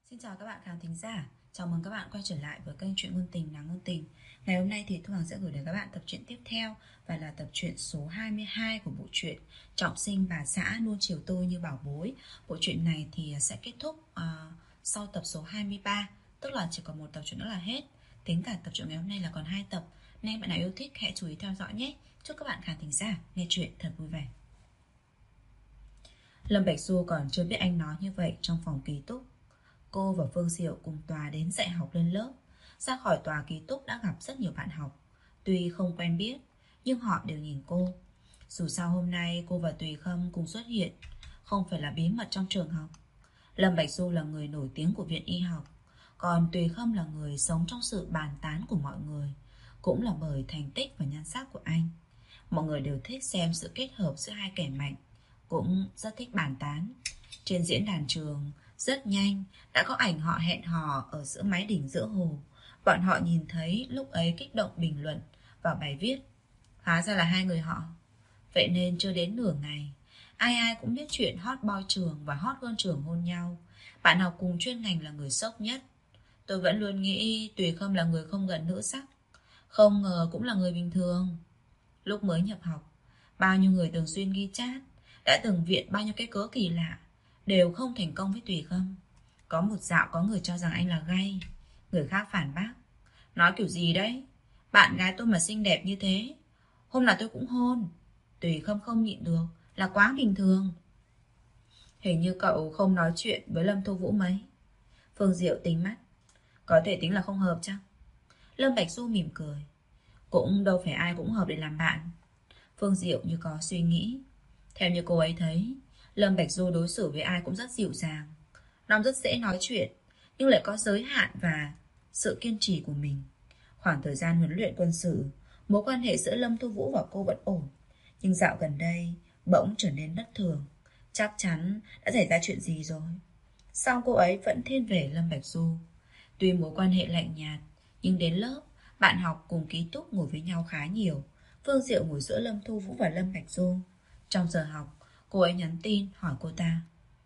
Xin chào các bạn khán thính giả. Chào mừng các bạn quay trở lại với kênh truyện ngôn tình Nàng Ngôn Tình. Ngày hôm nay thì Thu Hằng sẽ gửi đến các bạn tập truyện tiếp theo và là tập truyện số 22 của bộ truyện Trọng Sinh Bà Xã Nuông Chiều Tôi Như Bảo Bối. Bộ truyện này thì sẽ kết thúc sau tập số 23, tức là chỉ còn một tập truyện nữa là hết. Tính cả tập truyện ngày hôm nay là còn 2 tập, nên bạn nào yêu thích hãy chú ý theo dõi nhé. Chúc các bạn khán thính giả nghe truyện thật vui vẻ. Lâm Bạch Du còn chưa biết anh nói như vậy trong phòng ký túc. Cô và Phương Diệu cùng Tòa đến dạy học lên lớp. Ra khỏi tòa ký túc đã gặp rất nhiều bạn học. Tuy không quen biết, nhưng họ đều nhìn cô. Dù sao hôm nay cô và Tùy Khâm cùng xuất hiện, không phải là bí mật trong trường học. Lâm Bạch Du là người nổi tiếng của viện y học, còn Tùy Khâm là người sống trong sự bàn tán của mọi người. Cũng là bởi thành tích và nhan sắc của anh. Mọi người đều thích xem sự kết hợp giữa hai kẻ mạnh, cũng rất thích bàn tán. Trên diễn đàn trường, rất nhanh đã có ảnh họ hẹn hò ở giữa mái đỉnh giữa hồ. Bọn họ nhìn thấy lúc ấy kích động bình luận vào bài viết. Hóa ra là hai người họ. Vậy nên chưa đến nửa ngày, ai ai cũng biết chuyện hot boy trường và hot girl trường hôn nhau. Bạn học cùng chuyên ngành là người sốc nhất. Tôi vẫn luôn nghĩ Tùy Khâm là người không gần nữ sắc, không ngờ cũng là người bình thường. Lúc mới nhập học, bao nhiêu người thường xuyên ghi chat, đã từng viện bao nhiêu cái cớ kỳ lạ, đều không thành công với Tùy Khâm. Có một dạo có người cho rằng anh là gay, người khác phản bác. Nói kiểu gì đấy, bạn gái tôi mà xinh đẹp như thế, hôm nào tôi cũng hôn. Tùy Khâm không nhịn được, là quá bình thường. Hình như cậu không nói chuyện với Lâm Thu Vũ mấy. Phương Diệu tính mắt. Có thể tính là không hợp chăng? Lâm Bạch Du mỉm cười. Cũng đâu phải ai cũng hợp để làm bạn. Phương Diệu như có suy nghĩ. Theo như cô ấy thấy, Lâm Bạch Du đối xử với ai cũng rất dịu dàng. Nó rất dễ nói chuyện, nhưng lại có giới hạn và sự kiên trì của mình. Khoảng thời gian huấn luyện quân sự, mối quan hệ giữa Lâm Thu Vũ và cô vẫn ổn. Nhưng dạo gần đây, bỗng trở nên bất thường. Chắc chắn đã xảy ra chuyện gì rồi. Song cô ấy vẫn thiên về Lâm Bạch Du. Tuy mối quan hệ lạnh nhạt, nhưng đến lớp, bạn học cùng ký túc ngồi với nhau khá nhiều. Phương Diệu ngồi giữa Lâm Thu Vũ và Lâm Bạch Du. Trong giờ học, cô ấy nhắn tin hỏi cô ta: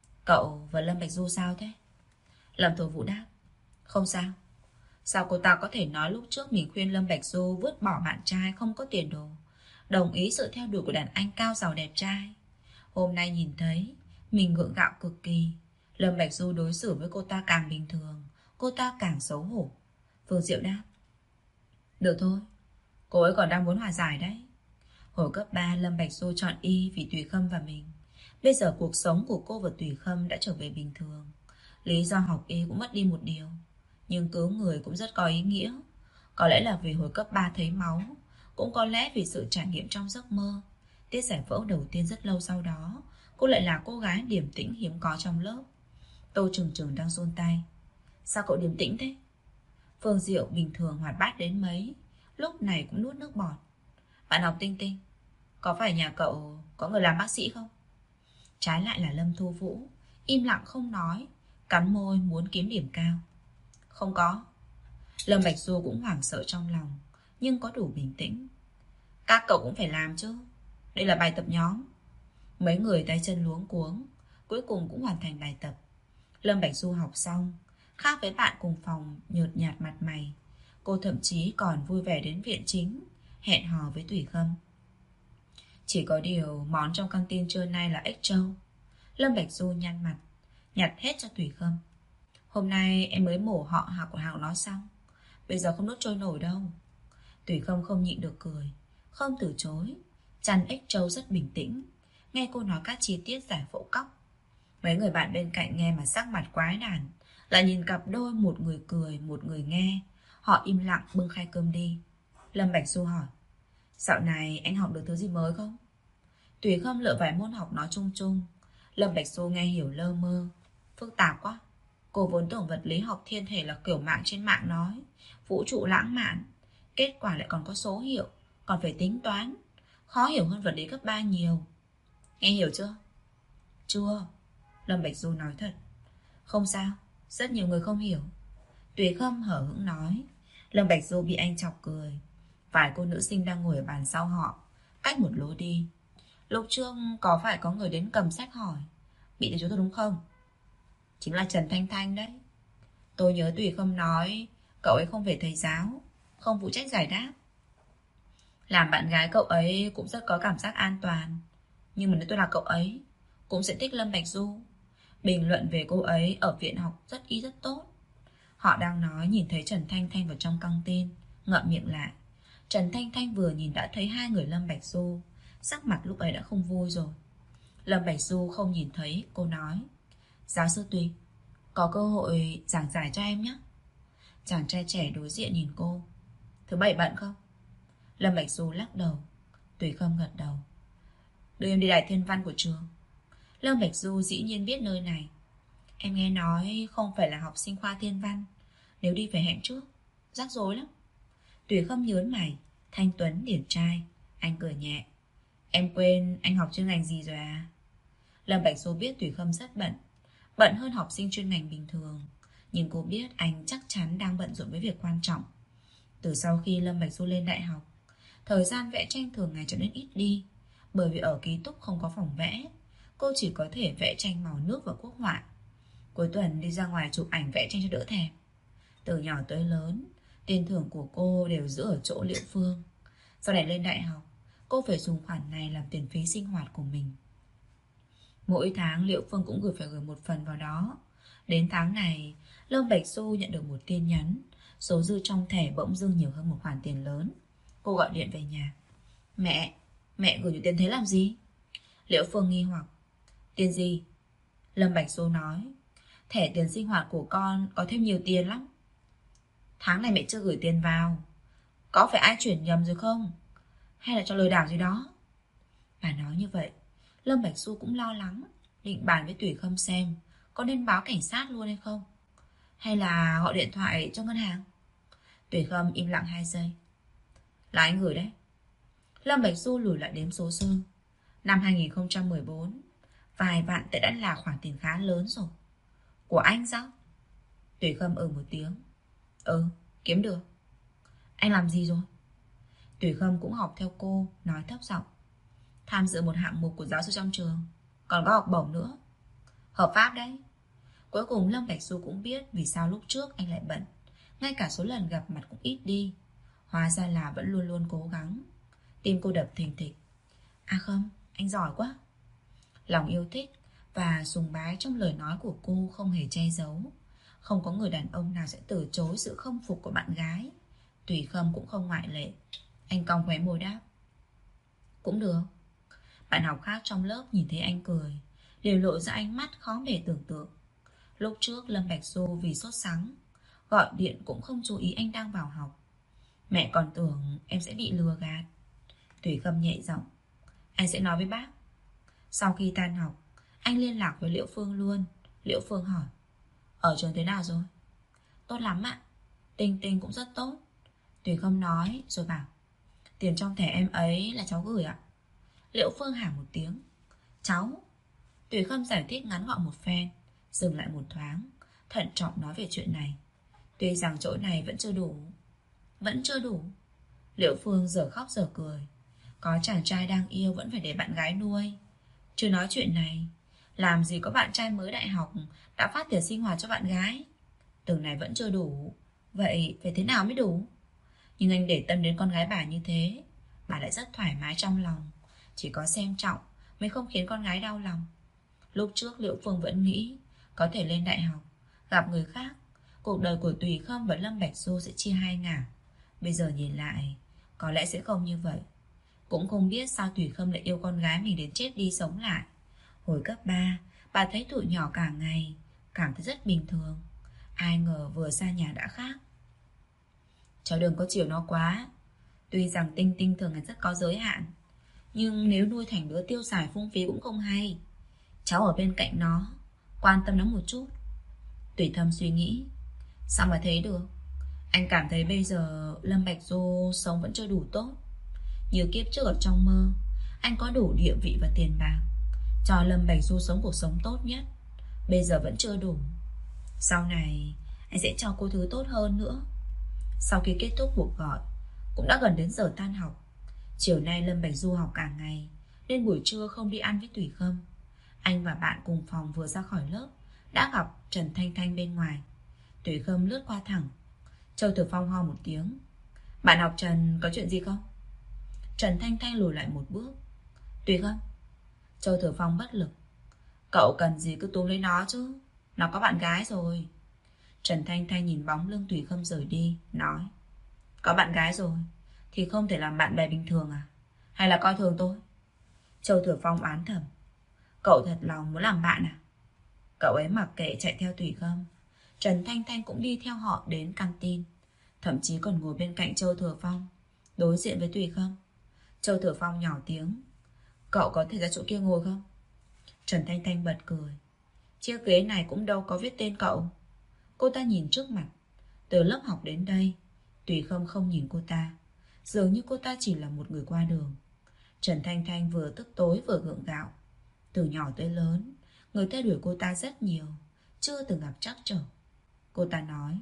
Cậu và Lâm Bạch Du sao thế? Lâm Thu Vũ đáp: Không sao. Sao cô ta có thể nói lúc trước mình khuyên Lâm Bạch Du vứt bỏ bạn trai không có tiền đồ, đồng ý sự theo đuổi của đàn anh cao giàu đẹp trai? Hôm nay nhìn thấy, mình gượng gạo cực kỳ. Lâm Bạch Du đối xử với cô ta càng bình thường, cô ta càng xấu hổ. Phương Diệu đáp: Được thôi, cô ấy còn đang muốn hòa giải đấy. Hồi cấp 3 Lâm Bạch Du chọn y vì Tùy Khâm và mình. Bây giờ cuộc sống của cô và Tùy Khâm đã trở về bình thường. Lý do học y cũng mất đi một điều, nhưng cứu người cũng rất có ý nghĩa. Có lẽ là vì hồi cấp 3 thấy máu, cũng có lẽ vì sự trải nghiệm trong giấc mơ. Tiết giải phẫu đầu tiên rất lâu sau đó, cô lại là cô gái điềm tĩnh hiếm có trong lớp. Tô Trừng Trừng đang run tay. Sao cậu điềm tĩnh thế? Phương Diệu bình thường hoạt bát đến mấy, lúc này cũng nuốt nước bọt. Bạn học Tinh Tinh, có phải nhà cậu có người làm bác sĩ không? Trái lại là Lâm Thu Vũ, im lặng không nói, cắn môi muốn kiếm điểm cao. Không có. Lâm Bạch Du cũng hoảng sợ trong lòng, nhưng có đủ bình tĩnh. Các cậu cũng phải làm chứ, đây là bài tập nhóm. Mấy người tay chân luống cuống, cuối cùng cũng hoàn thành bài tập. Lâm Bạch Du học xong, khác với bạn cùng phòng nhợt nhạt mặt mày. Cô thậm chí còn vui vẻ đến viện chính, hẹn hò với Tùy Khâm. Chỉ có điều món trong căng tin trưa nay là ếch trâu. Lâm Bạch Du nhăn mặt, nhặt hết cho Tùy Khâm. Hôm nay em mới mổ họ hàng của Hạo nó xong, bây giờ không nuốt trôi nổi đâu. Tùy Khâm không nhịn được cười, không từ chối. Chăn ếch trâu rất bình tĩnh, nghe cô nói các chi tiết giải phẫu cóc. Mấy người bạn bên cạnh nghe mà sắc mặt quái đản, lại nhìn cặp đôi, một người cười, một người nghe. Họ im lặng bưng khay cơm đi. Lâm Bạch Du hỏi: Dạo này anh học được thứ gì mới không? Tùy Khâm lựa vài môn học nói chung chung. Lâm Bạch Du nghe hiểu lơ mơ. Phức tạp quá. Cô vốn tưởng vật lý học thiên thể là kiểu mạng trên mạng nói, vũ trụ lãng mạn. Kết quả lại còn có số hiệu, còn phải tính toán. Khó hiểu hơn vật lý cấp 3 nhiều. Nghe hiểu chưa? Chưa. Lâm Bạch Du nói thật. Không sao, rất nhiều người không hiểu. Tùy Khâm hở hững nói. Lâm Bạch Du bị anh chọc cười. Vài cô nữ sinh đang ngồi ở bàn sau họ, cách một lối đi. Lúc trước có phải có người đến cầm sách hỏi: Bị từ chối tôi đúng không? Chính là Trần Thanh Thanh đấy. Tôi nhớ Tùy Khâm nói cậu ấy không về thầy giáo, không phụ trách giải đáp. Làm bạn gái cậu ấy cũng rất có cảm giác an toàn. Nhưng mà nếu tôi là cậu ấy, cũng sẽ thích Lâm Bạch Du. Bình luận về cô ấy ở viện học rất tốt. Họ đang nói nhìn thấy Trần Thanh Thanh vào trong căng tin, ngậm miệng lại. Trần Thanh Thanh vừa nhìn đã thấy hai người Lâm Bạch Du, sắc mặt lúc ấy đã không vui rồi. Lâm Bạch Du không nhìn thấy, cô nói: giáo sư Tùy, có cơ hội giảng giải cho em nhé. Chàng trai trẻ đối diện nhìn cô: thứ bảy bận không? Lâm Bạch Du lắc đầu. Tùy Khâm gật đầu. Đưa em đi Đài Thiên Văn của trường. Lâm Bạch Du dĩ nhiên biết nơi này. Em nghe nói không phải là học sinh khoa Thiên Văn, nếu đi phải hẹn trước, rắc rối lắm. Tùy Khâm nhớn mày. Thanh tuấn điển trai. Anh cười nhẹ. Em quên anh học chuyên ngành gì rồi à? Lâm Bạch Du biết Tùy Khâm rất bận, bận hơn học sinh chuyên ngành bình thường. Nhưng cô biết anh chắc chắn đang bận rộn với việc quan trọng. Từ sau khi Lâm Bạch Du lên đại học, thời gian vẽ tranh thường ngày trở nên ít đi. Bởi vì ở ký túc không có phòng vẽ, cô chỉ có thể vẽ tranh màu nước và quốc họa. Cuối tuần đi ra ngoài chụp ảnh vẽ tranh cho đỡ thèm. Từ nhỏ tới lớn, tiền thưởng của cô đều giữ ở chỗ Liệu Phương. Sau này lên đại học, cô phải dùng khoản này làm tiền phí sinh hoạt của mình. Mỗi tháng Liệu Phương cũng phải gửi một phần vào đó. Đến tháng này, Lâm Bạch Du nhận được một tin nhắn. Số dư trong thẻ bỗng dưng nhiều hơn một khoản tiền lớn. Cô gọi điện về nhà. Mẹ gửi nhiều tiền thế làm gì? Liệu Phương nghi hoặc. Tiền gì? Lâm Bạch Du nói. Thẻ tiền sinh hoạt của con có thêm nhiều tiền lắm. Tháng này mẹ chưa gửi tiền vào. Có phải ai chuyển nhầm rồi không? Hay là cho lừa đảo gì đó? Bà nói như vậy, Lâm Bạch Du cũng lo lắng, định bàn với Tùy Khâm xem có nên báo cảnh sát luôn hay không, hay là gọi điện thoại cho ngân hàng. Tùy Khâm im lặng 2 giây. Là anh gửi đấy. Lâm Bạch Du lùi lại đếm số dư. Năm 2014, vài vạn tệ đã là khoản tiền khá lớn rồi. Của anh sao? Tùy Khâm một tiếng. Kiếm được. Anh làm gì rồi? Tùy Khâm cũng học theo cô, nói thấp giọng. Tham dự một hạng mục của giáo sư trong trường, còn có học bổng nữa. Hợp pháp đấy. Cuối cùng Lâm Bạch Du cũng biết vì sao lúc trước anh lại bận, ngay cả số lần gặp mặt cũng ít đi. Hóa ra là vẫn luôn luôn cố gắng. Tim cô đập thình thịch. À không, anh giỏi quá. Lòng yêu thích và sùng bái trong lời nói của cô không hề che giấu. Không có người đàn ông nào sẽ từ chối sự khâm phục của bạn gái. Tùy Khâm cũng không ngoại lệ. Anh cong khóe môi đáp. Cũng được. Bạn học khác trong lớp nhìn thấy anh cười, đều lộ ra ánh mắt khó bề tưởng tượng. Lúc trước Lâm Bạch Du vì sốt sắng, gọi điện cũng không chú ý anh đang vào học. Mẹ còn tưởng em sẽ bị lừa gạt. Tùy Khâm nhẹ giọng. Anh sẽ nói với bác. Sau khi tan học, anh liên lạc với Liễu Phương luôn. Liễu Phương hỏi. Ở trường thế nào rồi? Tốt lắm ạ. Tình tình cũng rất tốt. Tùy Khâm nói rồi bảo. Tiền trong thẻ em ấy là cháu gửi ạ. Liễu Phương hả một tiếng. Cháu? Tùy Khâm giải thích ngắn gọn một phen, dừng lại một thoáng, thận trọng nói về chuyện này. Tuy rằng chỗ này vẫn chưa đủ. Vẫn chưa đủ? Liễu Phương giờ khóc giờ cười. Có chàng trai đang yêu vẫn phải để bạn gái nuôi. Chưa nói chuyện này, làm gì có bạn trai mới đại học đã phát tiền sinh hoạt cho bạn gái. Từng này vẫn chưa đủ. Vậy phải thế nào mới đủ? Nhưng anh để tâm đến con gái bà như thế, bà lại rất thoải mái trong lòng. Chỉ có xem trọng mới không khiến con gái đau lòng. Lúc trước Liễu Phương vẫn nghĩ có thể lên đại học, gặp người khác, cuộc đời của Tùy Khâm và Lâm Bạch Du sẽ chia hai ngả. Bây giờ nhìn lại, có lẽ sẽ không như vậy. Cũng không biết sao Tùy Khâm lại yêu con gái mình đến chết đi sống lại. Hồi cấp 3, bà thấy tụi nhỏ cả ngày, cảm thấy rất bình thường. Ai ngờ vừa xa nhà đã khác. Cháu đừng có chiều nó quá. Tuy rằng Tinh Tinh thường ngày rất có giới hạn, nhưng nếu nuôi thành đứa tiêu xài phung phí cũng không hay. Cháu ở bên cạnh nó, quan tâm nó một chút. Tùy Thâm suy nghĩ. Sao mà thấy được? Anh cảm thấy bây giờ Lâm Bạch Du sống vẫn chưa đủ tốt. Như kiếp trước ở trong mơ, anh có đủ địa vị và tiền bạc, cho Lâm Bạch Du sống cuộc sống tốt nhất. Bây giờ vẫn chưa đủ. Sau này anh sẽ cho cô thứ tốt hơn nữa. Sau khi kết thúc cuộc gọi, cũng đã gần đến giờ tan học. Chiều nay Lâm Bạch Du học cả ngày, nên buổi trưa không đi ăn với Tùy Khâm. Anh và bạn cùng phòng vừa ra khỏi lớp đã gặp Trần Thanh Thanh bên ngoài. Tùy Khâm lướt qua thẳng. Châu Thừa Phong ho một tiếng. Bạn học Trần có chuyện gì không? Trần Thanh Thanh lùi lại một bước. Tùy Khâm. Châu Thừa Phong bất lực. Cậu cần gì cứ túm lấy nó chứ, nó có bạn gái rồi. Trần Thanh Thanh nhìn bóng lưng Tùy Khâm rời đi, nói. Có bạn gái rồi thì không thể làm bạn bè bình thường à? Hay là coi thường tôi? Châu Thừa Phong oán thầm. Cậu thật lòng muốn làm bạn à? Cậu ấy mặc kệ chạy theo Tùy Khâm. Trần Thanh Thanh cũng đi theo họ đến căng tin, thậm chí còn ngồi bên cạnh Châu Thừa Phong, đối diện với Tùy Khâm. Châu Thừa Phong nhỏ tiếng. Cậu có thể ra chỗ kia ngồi không? Trần Thanh Thanh bật cười. Chiếc ghế này cũng đâu có viết tên cậu. Cô ta nhìn trước mặt. Từ lớp học đến đây, Tùy Khâm không nhìn cô ta, dường như cô ta chỉ là một người qua đường. Trần Thanh Thanh vừa tức tối vừa gượng gạo. Từ nhỏ tới lớn, người theo đuổi cô ta rất nhiều, chưa từng gặp trắc trở. Cô ta nói.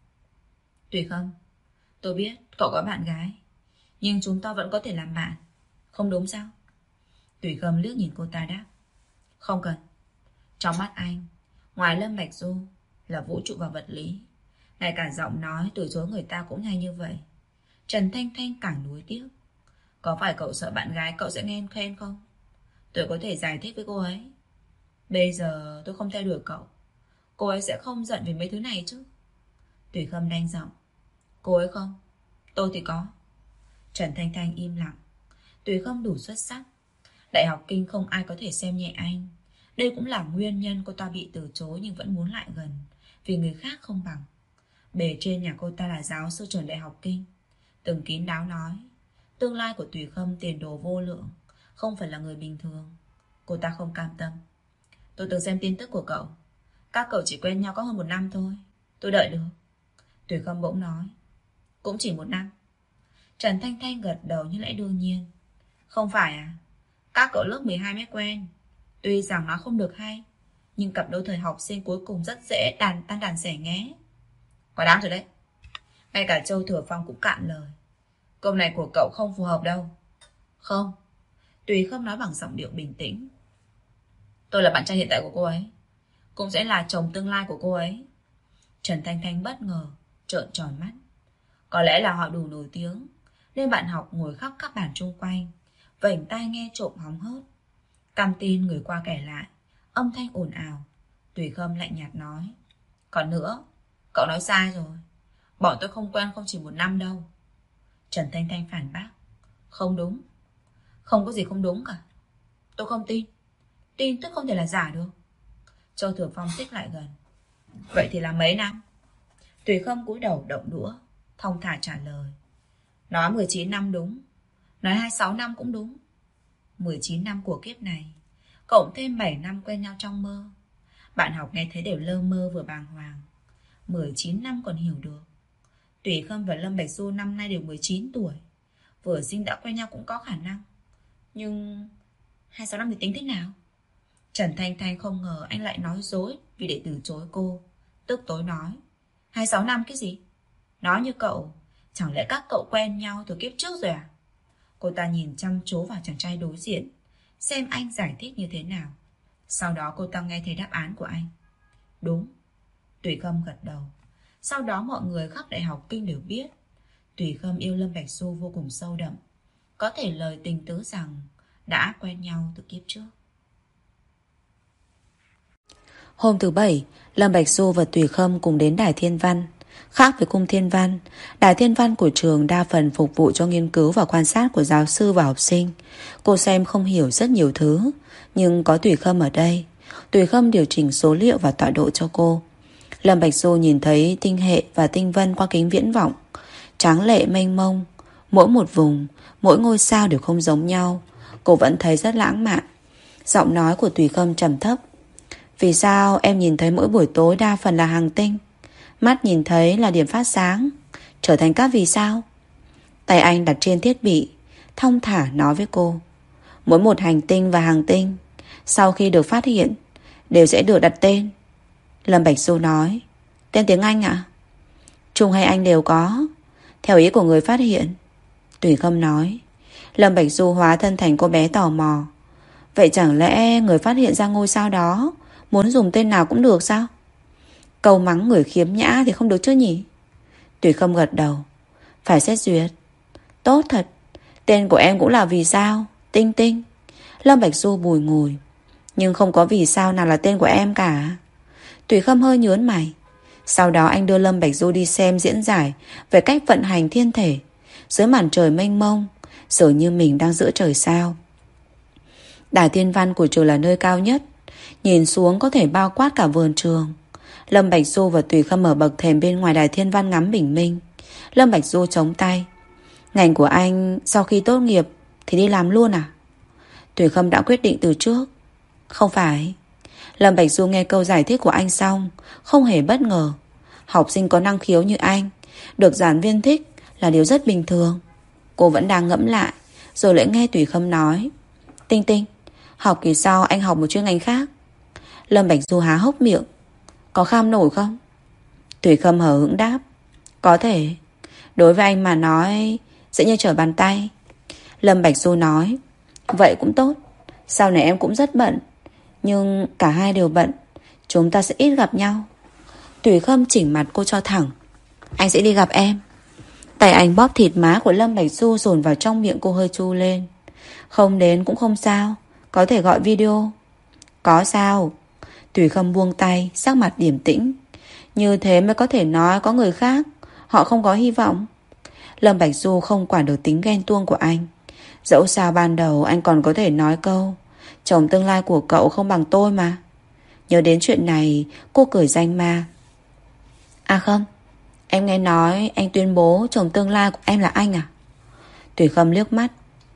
Tùy Khâm, tôi biết cậu có bạn gái, nhưng chúng ta vẫn có thể làm bạn, không đúng sao? Tùy Khâm liếc nhìn cô ta đáp. Không cần. Trong mắt anh, ngoài Lâm Bạch Du là vũ trụ và vật lý, ngay cả giọng nói từ chối người ta cũng hay như vậy. Trần Thanh Thanh càng nuối tiếc. Có phải cậu sợ bạn gái cậu sẽ nghe khen không? Tôi có thể giải thích với cô ấy. Bây giờ tôi không theo đuổi cậu, cô ấy sẽ không giận vì mấy thứ này chứ? Tùy Khâm đanh giọng. Cô ấy không, tôi thì có. Trần Thanh Thanh im lặng. Tùy Khâm đủ xuất sắc, Đại học Kinh không ai có thể xem nhẹ anh. Đây cũng là nguyên nhân cô ta bị từ chối nhưng vẫn muốn lại gần, vì người khác không bằng. Bề trên nhà cô ta là giáo sư trường Đại học Kinh, từng kín đáo nói tương lai của Tùy Khâm tiền đồ vô lượng, không phải là người bình thường. Cô ta không cam tâm. Tôi từng xem tin tức của cậu, các cậu chỉ quen nhau có hơn 1 năm thôi, tôi đợi được. Tùy Khâm bỗng nói. Cũng chỉ 1 năm. Trần Thanh Thanh gật đầu như lẽ đương nhiên. Không phải à? Các cậu lớp 12 mới quen. Tuy rằng nó không được hay, nhưng cặp đôi thời học sinh cuối cùng rất dễ tan đàn xẻ nghé. Quá đáng rồi đấy. Ngay cả Châu Thừa Phong cũng cạn lời. Câu này của cậu không phù hợp đâu. Không. Tùy Khâm nói bằng giọng điệu bình tĩnh. Tôi là bạn trai hiện tại của cô ấy, cũng sẽ là chồng tương lai của cô ấy. Trần Thanh Thanh bất ngờ, trợn tròn mắt. Có lẽ là họ đủ nổi tiếng, nên bạn học ngồi khắp các bàn chung quanh, vểnh tai nghe trộm hóng hớt. Căng tin người qua kể lại, âm thanh ồn ào. Tùy Khâm lạnh nhạt nói. Còn nữa, cậu nói sai rồi. Bọn tôi không quen không chỉ 1 năm đâu. Trần Thanh Thanh phản bác. Không đúng. Không có gì không đúng cả. Tôi không tin. Tin tức không thể là giả được. Châu Thừa Phong xích lại gần. Vậy thì là mấy năm? Tùy Khâm cúi đầu động đũa, thong thả trả lời. Nói 19 năm đúng, nói 26 năm cũng đúng. 19 năm của kiếp này, cộng thêm 7 năm quen nhau trong mơ. Bạn học nghe thấy đều lơ mơ vừa bàng hoàng. 19 năm còn hiểu được. Tùy Khâm và Lâm Bạch Du năm nay đều 19 tuổi, vừa sinh đã quen nhau cũng có khả năng. Nhưng 26 năm thì tính thế nào? Trần Thanh Thanh không ngờ anh lại nói dối vì để từ chối cô. Tức tối nói. 26 năm cái gì? Nói như cậu, chẳng lẽ các cậu quen nhau từ kiếp trước rồi à? Cô ta nhìn chăm chú vào chàng trai đối diện, xem anh giải thích như thế nào. Sau đó cô ta nghe thấy đáp án của anh. Đúng. Tùy Khâm gật đầu. Sau đó mọi người khắp Đại học Kinh đều biết Tùy Khâm yêu Lâm Bạch Du vô cùng sâu đậm, có thể lời tình tứ rằng đã quen nhau từ kiếp trước. Hôm thứ Bảy, Lâm Bạch Du và Tùy Khâm cùng đến Đài Thiên Văn. Khác với Cung Thiên Văn, Đài Thiên Văn của trường đa phần phục vụ cho nghiên cứu và quan sát của giáo sư và học sinh. Cô xem không hiểu rất nhiều thứ, nhưng có Tùy Khâm ở đây. Tùy Khâm điều chỉnh số liệu và tọa độ cho cô. Lâm Bạch Du nhìn thấy tinh hệ và tinh vân qua kính viễn vọng, tráng lệ mênh mông. Mỗi một vùng, mỗi ngôi sao đều không giống nhau. Cô vẫn thấy rất lãng mạn. Giọng nói của Tùy Khâm trầm thấp. Vì sao em nhìn thấy mỗi buổi tối đa phần là hành tinh? Mắt nhìn thấy là điểm phát sáng, trở thành các vì sao? Tay anh đặt trên thiết bị, thong thả nói với cô. Mỗi một hành tinh và hành tinh sau khi được phát hiện đều sẽ được đặt tên. Lâm Bạch Du nói. Tên tiếng Anh ạ? Trung hay Anh đều có, theo ý của người phát hiện. Tùy Khâm nói. Lâm Bạch Du hóa thân thành cô bé tò mò. Vậy chẳng lẽ người phát hiện ra ngôi sao đó muốn dùng tên nào cũng được sao? Câu mắng người khiếm nhã thì không được chứ nhỉ? Tùy Khâm gật đầu. Phải xét duyệt. Tốt thật. Tên của em cũng là vì sao? Tinh Tinh. Lâm Bạch Du bùi ngùi. Nhưng không có vì sao nào là tên của em cả. Tùy Khâm hơi nhớn mày. Sau đó anh đưa Lâm Bạch Du đi xem diễn giải về cách vận hành thiên thể. Dưới màn trời mênh mông, dường như mình đang giữa trời sao. Đài thiên văn của trường là nơi cao nhất, nhìn xuống có thể bao quát cả vườn trường. Lâm Bạch Du và Tùy Khâm ở bậc thềm bên ngoài đài thiên văn ngắm bình minh. Lâm Bạch Du chống tay. Ngành của anh sau khi tốt nghiệp thì đi làm luôn à? Tùy Khâm đã quyết định từ trước. Không phải. Lâm Bạch Du nghe câu giải thích của anh xong, không hề bất ngờ. Học sinh có năng khiếu như anh, được giảng viên thích là điều rất bình thường. Cô vẫn đang ngẫm lại, rồi lại nghe Tùy Khâm nói. Tinh Tinh, học kỳ sau anh học một chuyên ngành khác. Lâm Bạch Du há hốc miệng. Có kham nổi không? Tùy Khâm hờ hững đáp. Có thể. Đối với anh mà nói dễ như trở bàn tay. Lâm Bạch Du nói. Vậy cũng tốt. Sau này em cũng rất bận. Nhưng cả hai đều bận, chúng ta sẽ ít gặp nhau. Tùy Khâm chỉnh mặt cô cho thẳng. Anh sẽ đi gặp em. Tay anh bóp thịt má của Lâm Bạch Du dồn vào trong miệng cô hơi chu lên. Không đến cũng không sao, có thể gọi video. Có sao? Tùy Khâm buông tay, sắc mặt điềm tĩnh. Như thế mới có thể nói có người khác, họ không có hy vọng. Lâm Bạch Du không quản được tính ghen tuông của anh. Dẫu sao ban đầu anh còn có thể nói câu chồng tương lai của cậu không bằng tôi mà. Nhớ đến chuyện này, cô cười danh ma. À không, em nghe nói anh tuyên bố chồng tương lai của em là anh à? Tùy Khâm liếc mắt.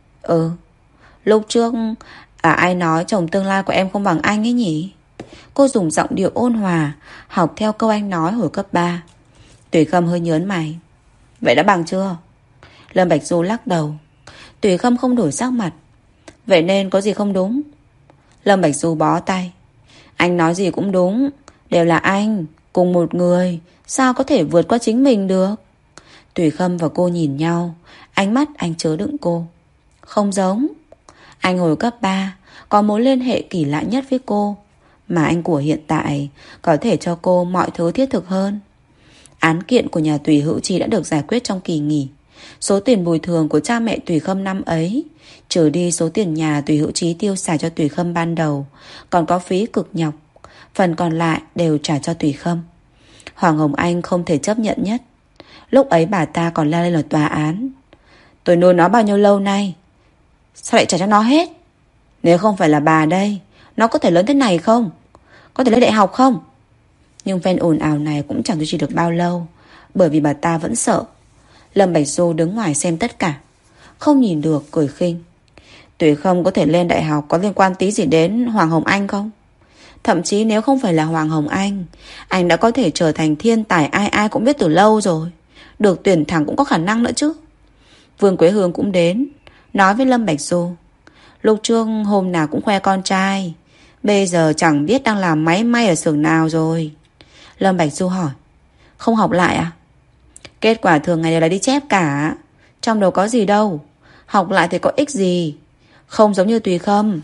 Lúc trước ai nói chồng tương lai của em không bằng anh ấy nhỉ? Cô dùng giọng điệu ôn hòa, học theo câu anh nói hồi cấp 3. Tùy Khâm hơi nhớn mày. Vậy đã bằng chưa? Lâm Bạch Du lắc đầu. Tùy Khâm không đổi sắc mặt. Vậy nên có gì không đúng? Lâm Bạch Du bó tay. Anh nói gì cũng đúng. Đều là anh, cùng một người, sao có thể vượt qua chính mình được? Tùy Khâm và cô nhìn nhau, ánh mắt anh chứa đựng cô. Không giống. Anh hồi cấp 3 có mối liên hệ kỳ lạ nhất với cô, mà anh của hiện tại có thể cho cô mọi thứ thiết thực hơn. Án kiện của nhà Tùy Hữu Trí đã được giải quyết trong kỳ nghỉ. Số tiền bồi thường của cha mẹ Tùy Khâm năm ấy, trừ đi số tiền nhà Tùy Hữu Trí tiêu xài cho Tùy Khâm ban đầu, còn có phí cực nhọc, phần còn lại đều trả cho Tùy Khâm. Hoàng Hồng Anh không thể chấp nhận nhất. Lúc ấy bà ta còn la lên ở tòa án. Tôi nuôi nó bao nhiêu lâu nay, sao lại trả cho nó hết? Nếu không phải là bà đây, nó có thể lớn thế này không? Có thể lên đại học không? Nhưng phen ồn ào này cũng chẳng duy trì được bao lâu, bởi vì bà ta vẫn sợ. Lâm Bạch Du đứng ngoài xem tất cả, không nhìn được cười khinh. Tùy Khâm có thể lên đại học có liên quan tí gì đến Hoàng Hồng Anh không? Thậm chí nếu không phải là Hoàng Hồng anh đã có thể trở thành thiên tài ai ai cũng biết từ lâu rồi. Được tuyển thẳng cũng có khả năng nữa chứ. Vương Quế Hương cũng đến, nói với Lâm Bạch Du. Lúc trước hôm nào cũng khoe con trai, bây giờ chẳng biết đang làm máy may ở xưởng nào rồi. Lâm Bạch Du hỏi. Không học lại à? Kết quả thường ngày đều là đi chép cả, trong đầu có gì đâu. Học lại thì có ích gì? Không giống như Tùy Khâm.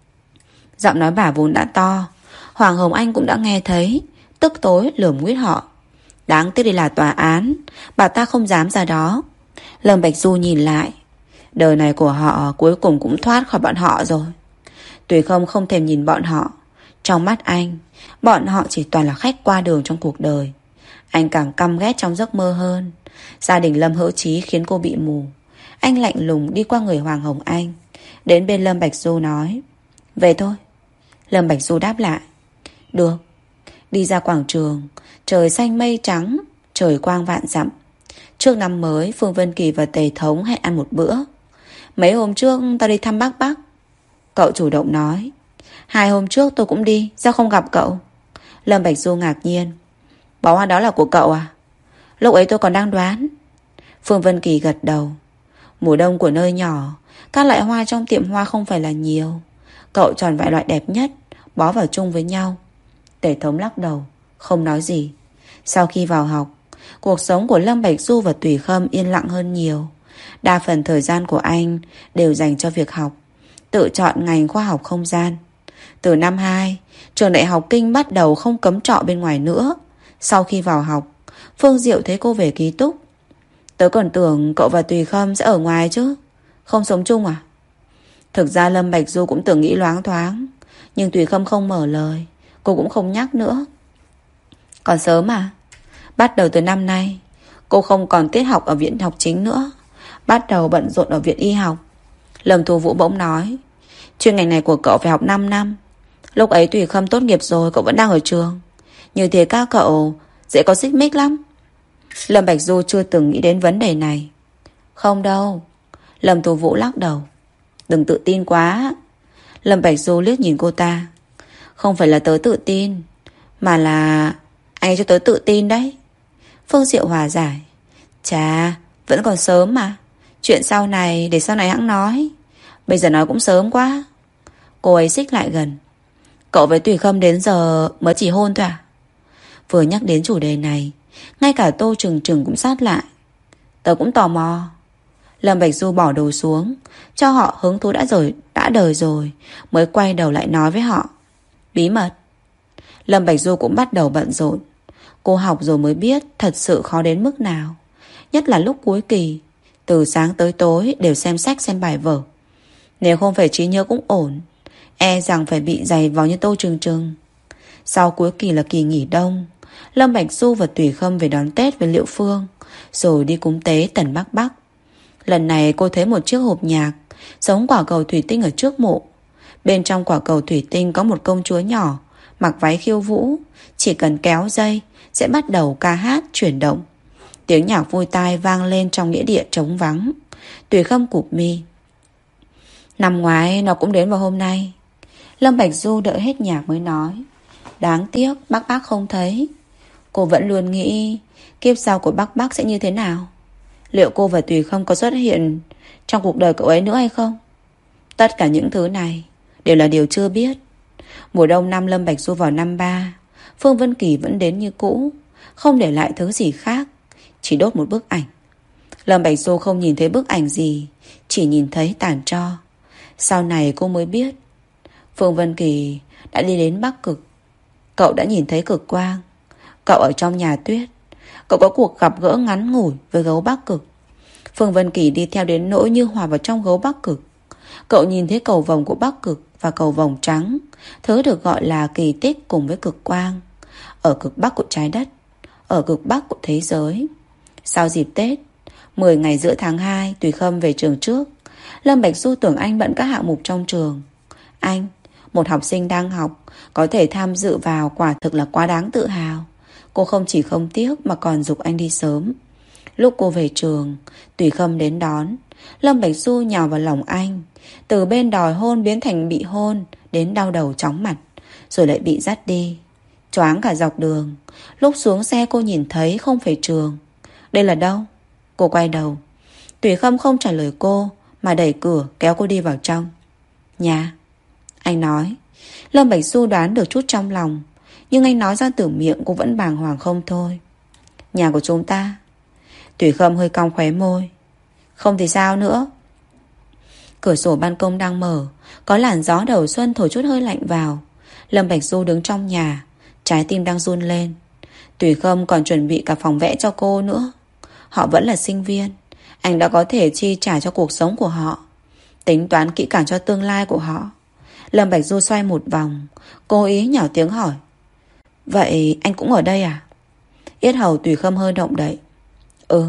Giọng nói bà vốn đã to, Hoàng Hồng Anh cũng đã nghe thấy, tức tối lườm nguyết họ. Đáng tiếc đây là tòa án, bà ta không dám ra đó. Lâm Bạch Du nhìn lại. Đời này của họ cuối cùng cũng thoát khỏi bọn họ rồi. Tùy Khâm không thèm nhìn bọn họ. Trong mắt anh, bọn họ chỉ toàn là khách qua đường trong cuộc đời. Anh càng căm ghét trong giấc mơ hơn. Gia đình Lâm Hữu Trí khiến cô bị mù. Anh lạnh lùng đi qua người Hoàng Hồng Anh, đến bên Lâm Bạch Du nói. Về thôi. Lâm Bạch Du đáp lại. Được. Đi ra quảng trường, trời xanh mây trắng, trời quang vạn dặm. Trước năm mới, Phương Vân Kỳ và Tề Thống hẹn ăn một bữa. Mấy hôm trước ta đi thăm bác Bắc. Cậu chủ động nói. 2 hôm trước tôi cũng đi, sao không gặp cậu? Lâm Bạch Du ngạc nhiên. Bó hoa đó là của cậu à? Lúc ấy tôi còn đang đoán. Phương Vân Kỳ gật đầu. Mùa đông của nơi nhỏ, các loại hoa trong tiệm hoa không phải là nhiều. Cậu chọn vài loại đẹp nhất, bó vào chung với nhau. Tề Thống lắc đầu, không nói gì. Sau khi vào học, cuộc sống của Lâm Bạch Du và Tùy Khâm yên lặng hơn nhiều. Đa phần thời gian của anh đều dành cho việc học, tự chọn ngành khoa học không gian. Từ năm 2, trường đại học Kinh bắt đầu không cấm trọ bên ngoài nữa. Sau khi vào học, Phương Diệu thấy cô về ký túc. Tớ còn tưởng cậu và Tùy Khâm sẽ ở ngoài chứ. Không sống chung à? Thực ra Lâm Bạch Du cũng tưởng nghĩ loáng thoáng, nhưng Tùy Khâm không mở lời, cô cũng không nhắc nữa. Còn sớm mà. Bắt đầu từ năm nay, cô không còn tiết học ở viện học chính nữa, bắt đầu bận rộn ở viện y học. Lâm Thu Vũ bỗng nói, chuyên ngành này của cậu phải học 5 năm. Lúc ấy Tùy Khâm tốt nghiệp rồi, cậu vẫn đang ở trường. Như thế các cậu dễ có xích mích lắm. Lâm Bạch Du chưa từng nghĩ đến vấn đề này. Không đâu. Lâm Thu Vũ lắc đầu. Đừng tự tin quá. Lâm Bạch Du liếc nhìn cô ta. Không phải là tớ tự tin, mà là anh cho tớ tự tin đấy. Phương Diệu hòa giải. Chà, vẫn còn sớm mà. Chuyện sau này để sau này hẵng nói. Bây giờ nói cũng sớm quá. Cô ấy xích lại gần. Cậu với Tùy Khâm đến giờ mới chỉ hôn thôi à? Vừa nhắc đến chủ đề này, ngay cả Tô Trừng Trừng cũng sát lại. Tớ cũng tò mò. Lâm Bạch Du bỏ đồ xuống, cho họ hứng thú đã đời rồi, mới quay đầu lại nói với họ. Bí mật. Lâm Bạch Du cũng bắt đầu bận rộn. Cô học rồi mới biết thật sự khó đến mức nào. Nhất là lúc cuối kỳ, từ sáng tới tối đều xem sách xem bài vở. Nếu không phải trí nhớ cũng ổn, e rằng phải bị dày vò như Tô Trừng Trừng. Sau cuối kỳ là kỳ nghỉ đông, Lâm Bạch Du và Tùy Khâm về đón Tết với Liệu Phương, rồi đi cúng tế Tần Bắc Bắc. Lần này cô thấy một chiếc hộp nhạc giống quả cầu thủy tinh ở trước mộ. Bên trong quả cầu thủy tinh có một công chúa nhỏ mặc váy khiêu vũ, chỉ cần kéo dây sẽ bắt đầu ca hát chuyển động. Tiếng nhạc vui tai vang lên trong nghĩa địa trống vắng. Tùy Khâm cụp mi. Năm ngoái nó cũng đến vào hôm nay. Lâm Bạch Du đợi hết nhạc mới nói. Đáng tiếc bác không thấy. Cô vẫn luôn nghĩ kiếp sau của bác sẽ như thế nào. Liệu cô và Tùy Khâm có xuất hiện trong cuộc đời cậu ấy nữa hay không? Tất cả những thứ này đều là điều chưa biết. Mùa đông năm Lâm Bạch Du vào năm 3, Phương Vân Kỳ vẫn đến như cũ, không để lại thứ gì khác, chỉ đốt một bức ảnh. Lâm Bạch Du không nhìn thấy bức ảnh gì, chỉ nhìn thấy tàn tro. Sau này cô mới biết Phương Vân Kỳ đã đi đến Bắc Cực. Cậu đã nhìn thấy cực quang. Cậu ở trong nhà tuyết. Cậu có cuộc gặp gỡ ngắn ngủi với gấu Bắc Cực. Phương Vân Kỳ đi theo đến nỗi như hòa vào trong gấu Bắc Cực. Cậu nhìn thấy cầu vồng của Bắc Cực và cầu vồng trắng, thứ được gọi là kỳ tích cùng với cực quang, ở cực Bắc của trái đất, ở cực Bắc của thế giới. Sau dịp Tết, 10 ngày giữa tháng 2, Tùy Khâm về trường trước. Lâm Bạch Du tưởng anh bận các hạng mục trong trường. Anh, một học sinh đang học, có thể tham dự vào quả thực là quá đáng tự hào. Cô không chỉ không tiếc mà còn giục anh đi sớm. Lúc cô về trường, Tùy Khâm đến đón. Lâm Bạch Du nhào vào lòng anh, từ bên đòi hôn biến thành bị hôn, đến đau đầu chóng mặt, rồi lại bị dắt đi. Choáng cả dọc đường. Lúc xuống xe cô nhìn thấy không phải trường. Đây là đâu? Cô quay đầu. Tùy Khâm không trả lời cô, mà đẩy cửa kéo cô đi vào trong. Nhà. Anh nói. Lâm Bạch Du đoán được chút trong lòng, nhưng anh nói ra từ miệng cô vẫn bàng hoàng không thôi. Nhà của chúng ta. Tùy Khâm hơi cong khóe môi. Không thì sao nữa. Cửa sổ ban công đang mở, có làn gió đầu xuân thổi chút hơi lạnh vào. Lâm Bạch Du đứng trong nhà, trái tim đang run lên. Tùy Khâm còn chuẩn bị cả phòng vẽ cho cô nữa. Họ vẫn là sinh viên, anh đã có thể chi trả cho cuộc sống của họ, tính toán kỹ càng cho tương lai của họ. Lâm Bạch Du xoay một vòng, cố ý nhỏ tiếng hỏi. Vậy anh cũng ở đây à? Yết hầu Tùy Khâm hơi động đậy. Ừ.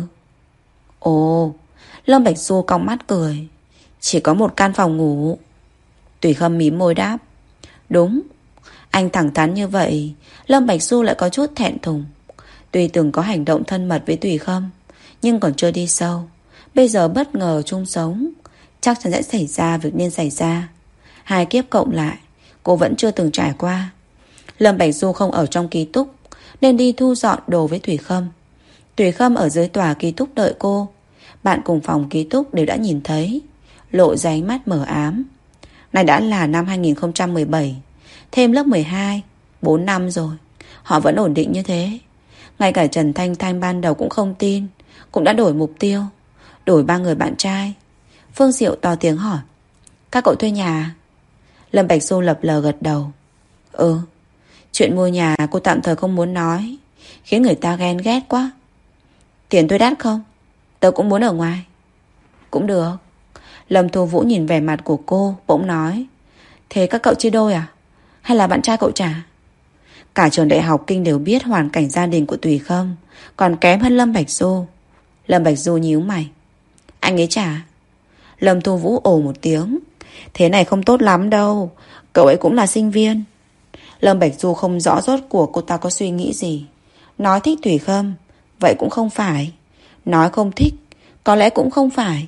Ồ. Lâm Bạch Du cong mắt cười. Chỉ có một căn phòng ngủ. Tùy Khâm mím môi đáp. Đúng. Anh thẳng thắn như vậy, Lâm Bạch Du lại có chút thẹn thùng. Tuy từng có hành động thân mật với Tùy Khâm, nhưng còn chưa đi sâu. Bây giờ bất ngờ chung sống, chắc chắn sẽ xảy ra việc nên xảy ra. 2 kiếp cộng lại, cô vẫn chưa từng trải qua. Lâm Bạch Du không ở trong ký túc, nên đi thu dọn đồ với Tùy Khâm. Tùy Khâm ở dưới tòa ký túc đợi cô. Bạn cùng phòng ký túc đều đã nhìn thấy, lộ ra ánh mắt mờ ám. Này đã là năm 2017, thêm lớp 12, 4 năm rồi, họ vẫn ổn định như thế. Ngay cả Trần Thanh Thanh ban đầu cũng không tin, cũng đã đổi mục tiêu, đổi 3 người bạn trai. Phương Diệu to tiếng hỏi. Các cậu thuê nhà à? Lâm Bạch Du lập lờ gật đầu. Ừ. Chuyện mua nhà cô tạm thời không muốn nói, khiến người ta ghen ghét quá. Tiền tôi đắt không? Tớ cũng muốn ở ngoài. Cũng được. Lâm Thu Vũ nhìn vẻ mặt của cô, bỗng nói: Thế các cậu chia đôi à? Hay là bạn trai cậu trả? Cả trường đại học Kinh đều biết hoàn cảnh gia đình của Tùy Khâm còn kém hơn Lâm Bạch Du. Lâm Bạch Du nhíu mày: Anh ấy trả. Lâm Thu Vũ ồ một tiếng: Thế này không tốt lắm đâu. Cậu ấy cũng là sinh viên. Lâm Bạch Du không rõ rốt cuộc cô ta có suy nghĩ gì. Nói thích Tùy Khâm, vậy cũng không phải. Nói không thích, có lẽ cũng không phải.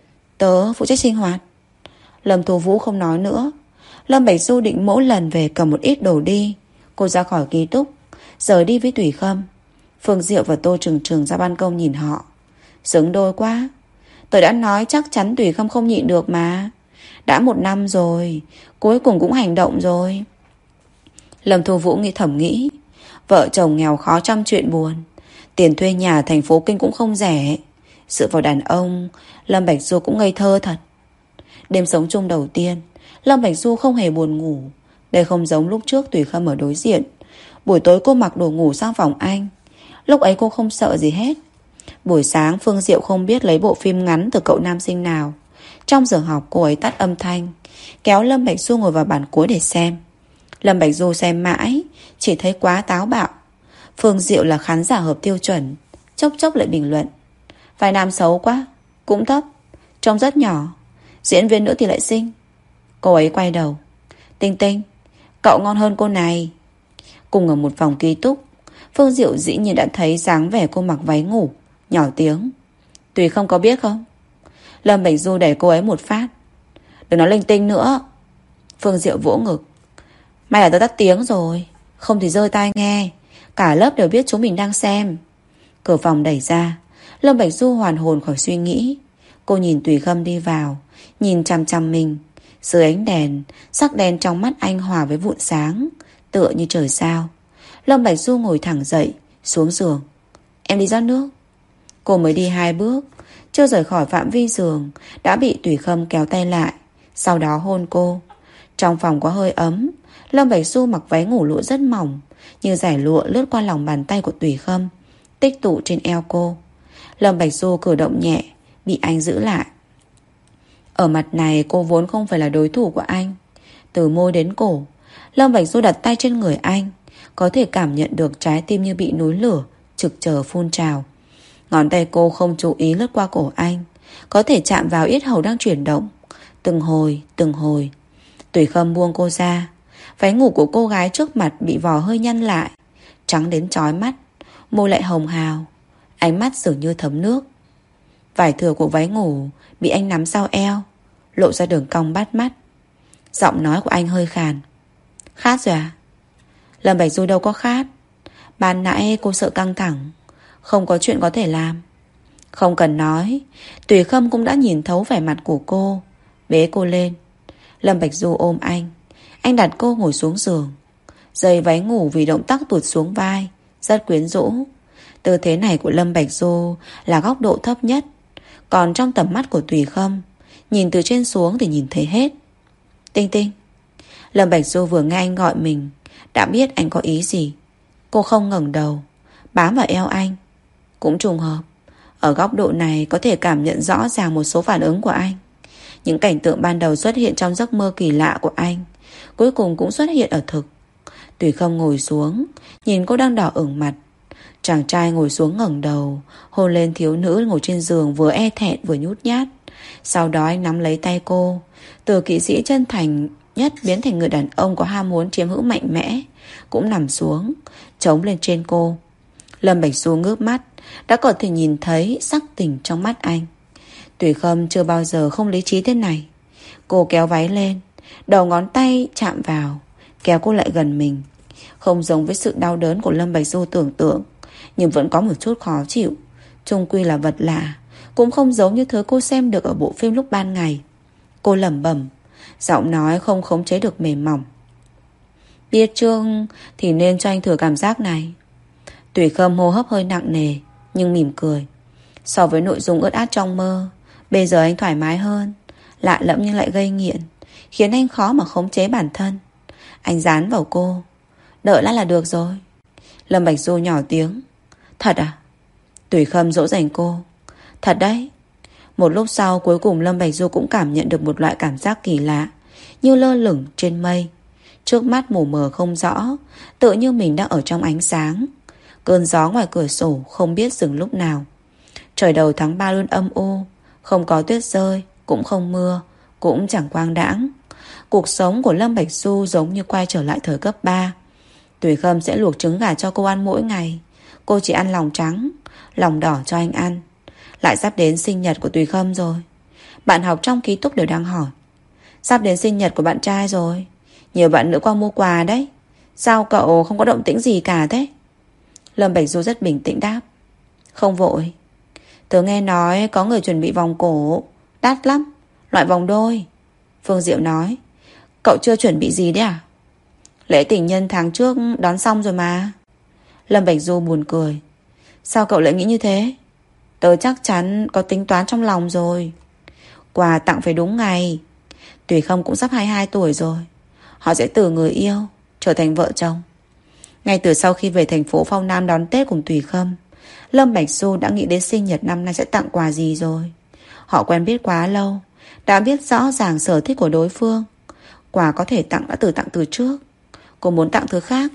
Tớ phụ trách sinh hoạt. Lâm Thu Vũ không nói nữa. Lâm Bạch Du định mỗi lần về cầm một ít đồ đi. Cô ra khỏi ký túc, rời đi với Tùy Khâm. Phương Diệu và Tô Trừng Trừng ra ban công nhìn họ. Xứng đôi quá. Tớ đã nói chắc chắn Tùy Khâm không nhịn được mà. Đã 1 năm rồi, cuối cùng cũng hành động rồi. Lâm Thu Vũ thầm nghĩ, vợ chồng nghèo khó trăm chuyện buồn. Tiền thuê nhà thành phố Kinh cũng không rẻ. Dựa vào đàn ông, Lâm Bạch Du cũng ngây thơ thật. Đêm sống chung đầu tiên, Lâm Bạch Du không hề buồn ngủ. Đây không giống lúc trước Tùy Khâm ở đối diện. Buổi tối cô mặc đồ ngủ sang phòng anh. Lúc ấy cô không sợ gì hết. Buổi sáng Phương Diệu không biết lấy bộ phim ngắn từ cậu nam sinh nào. Trong giờ học cô ấy tắt âm thanh, kéo Lâm Bạch Du ngồi vào bàn cuối để xem. Lâm Bạch Du xem mãi, chỉ thấy quá táo bạo. Phương Diệu là khán giả hợp tiêu chuẩn, chốc chốc lại bình luận: Vai nam xấu quá, cũng thấp, trông rất nhỏ. Diễn viên nữa thì lại xinh. Cô ấy quay đầu: Tinh Tinh, cậu ngon hơn cô này. Cùng ở một phòng ký túc, Phương Diệu dĩ nhiên đã thấy dáng vẻ cô mặc váy ngủ, nhỏ tiếng: Tùy không có biết không? Lâm Bạch Du đẩy cô ấy một phát: Đừng nói linh tinh nữa. Phương Diệu vỗ ngực: May là tớ tắt tiếng rồi, không thì rơi tai nghe. Cả lớp đều biết chúng mình đang xem. Cửa phòng đẩy ra, Lâm Bạch Du hoàn hồn khỏi suy nghĩ. Cô nhìn Tùy Khâm đi vào, nhìn chằm chằm mình. Dưới ánh đèn, sắc đen trong mắt anh hòa với vụn sáng, tựa như trời sao. Lâm Bạch Du ngồi thẳng dậy, xuống giường: Em đi rót nước. Cô mới đi 2 bước, chưa rời khỏi phạm vi giường đã bị Tùy Khâm kéo tay lại, sau đó hôn cô. Trong phòng có hơi ấm. Lâm Bạch Du mặc váy ngủ lụa rất mỏng, như dải lụa lướt qua lòng bàn tay của Tùy Khâm, tích tụ trên eo cô. Lâm Bạch Du cử động nhẹ, bị anh giữ lại. Ở mặt này cô vốn không phải là đối thủ của anh. Từ môi đến cổ, Lâm Bạch Du đặt tay trên người anh, có thể cảm nhận được trái tim như bị núi lửa trực chờ phun trào. Ngón tay cô không chú ý lướt qua cổ anh, có thể chạm vào yết hầu đang chuyển động. Từng hồi, từng hồi. Tùy Khâm buông cô ra. Váy ngủ của cô gái trước mặt bị vò hơi nhăn lại, trắng đến chói mắt, môi lại hồng hào, ánh mắt dường như thấm nước. Vải thừa của váy ngủ bị anh nắm sau eo, lộ ra đường cong bắt mắt. Giọng nói của anh hơi khàn: Khát rồi à? Lâm Bạch Du đâu có khát. Ban nãy cô sợ căng thẳng, không có chuyện có thể làm. Không cần nói, Tùy Khâm cũng đã nhìn thấu vẻ mặt của cô, bế cô lên. Lâm Bạch Du ôm anh đặt cô ngồi xuống giường. Dây váy ngủ vì động tác tụt xuống vai, rất quyến rũ. Tư thế này của Lâm Bạch Du là góc độ thấp nhất, còn trong tầm mắt của Tùy Khâm, nhìn từ trên xuống thì nhìn thấy hết. Tinh Tinh. Lâm Bạch Du vừa nghe anh gọi mình đã biết anh có ý gì. Cô không ngẩng đầu, bám vào eo anh. Cũng trùng hợp, ở góc độ này có thể cảm nhận rõ ràng một số phản ứng của anh. Những cảnh tượng ban đầu xuất hiện trong giấc mơ kỳ lạ của anh cuối cùng cũng xuất hiện ở thực. Tùy Khâm ngồi xuống, nhìn cô đang đỏ ửng mặt. Chàng trai ngồi xuống ngẩng đầu, hôn lên thiếu nữ ngồi trên giường, vừa e thẹn vừa nhút nhát. Sau đó anh nắm lấy tay cô, từ kỵ sĩ chân thành nhất biến thành người đàn ông có ham muốn chiếm hữu mạnh mẽ, cũng nằm xuống, chống lên trên cô. Lâm Bạch Du ngước mắt, đã có thể nhìn thấy sắc tình trong mắt anh. Tùy Khâm chưa bao giờ không lý trí thế này. Cô kéo váy lên, đầu ngón tay chạm vào, kéo cô lại gần mình. Không giống với sự đau đớn của Lâm Bạch Du tưởng tượng, nhưng vẫn có một chút khó chịu. Chung quy là vật lạ, cũng không giống như thứ cô xem được ở bộ phim lúc ban ngày. Cô lẩm bẩm, giọng nói không khống chế được mềm mỏng. Biết Trương thì nên cho anh thử cảm giác này. Tùy Khâm hô hấp hơi nặng nề, nhưng mỉm cười. So với nội dung ướt át trong mơ, bây giờ anh thoải mái hơn. Lạ lẫm nhưng lại gây nghiện, khiến anh khó mà khống chế bản thân. Anh dán vào cô. Đợi lát là được rồi. Lâm Bạch Du nhỏ tiếng. Thật à? Tùy Khâm dỗ dành cô. Thật đấy. Một lúc sau cuối cùng Lâm Bạch Du cũng cảm nhận được một loại cảm giác kỳ lạ, như lơ lửng trên mây. Trước mắt mù mờ không rõ, tự như mình đang ở trong ánh sáng. Cơn gió ngoài cửa sổ không biết dừng lúc nào. Trời đầu tháng 3 luôn âm u, không có tuyết rơi, cũng không mưa, cũng chẳng quang đãng. Cuộc sống của Lâm Bạch Du giống như quay trở lại thời cấp 3. Tùy Khâm sẽ luộc trứng gà cho cô ăn mỗi ngày. Cô chỉ ăn lòng trắng, lòng đỏ cho anh ăn. Lại sắp đến sinh nhật của Tùy Khâm rồi. Bạn học trong ký túc đều đang hỏi. Sắp đến sinh nhật của bạn trai rồi, nhiều bạn nữ qua mua quà đấy. Sao cậu không có động tĩnh gì cả thế? Lâm Bạch Du rất bình tĩnh đáp. Không vội. Tớ nghe nói có người chuẩn bị vòng cổ, đắt lắm, loại vòng đôi. Phương Diệu nói. Cậu chưa chuẩn bị gì đấy à? Lễ tình nhân tháng trước đón xong rồi mà. Lâm Bạch Du buồn cười. Sao cậu lại nghĩ như thế? Tớ chắc chắn có tính toán trong lòng rồi. Quà tặng phải đúng ngày. Tùy Khâm cũng sắp 22 tuổi rồi. Họ sẽ từ người yêu trở thành vợ chồng. Ngay từ sau khi về thành phố Phong Nam đón Tết cùng Tùy Khâm, Lâm Bạch Du đã nghĩ đến sinh nhật năm nay sẽ tặng quà gì rồi. Họ quen biết quá lâu, đã biết rõ ràng sở thích của đối phương. Quà có thể tặng đã tặng từ trước. Cô muốn tặng thứ khác.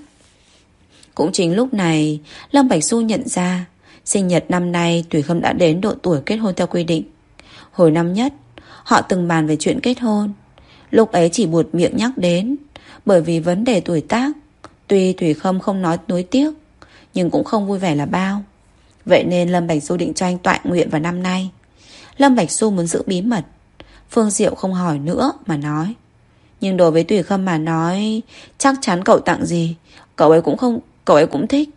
Cũng chính lúc này Lâm Bạch Du nhận ra sinh nhật năm nay Tùy Khâm đã đến độ tuổi kết hôn theo quy định. Hồi năm nhất họ từng bàn về chuyện kết hôn. Lúc ấy chỉ buột miệng nhắc đến, bởi vì vấn đề tuổi tác. Tuy Tùy Khâm không nói nuối tiếc, nhưng cũng không vui vẻ là bao. Vậy nên Lâm Bạch Du định cho anh toại nguyện vào năm nay. Lâm Bạch Du muốn giữ bí mật. Phương Diệu không hỏi nữa mà nói. Nhưng đối với Tùy Khâm mà nói, chắc chắn cậu tặng gì cậu ấy cũng thích.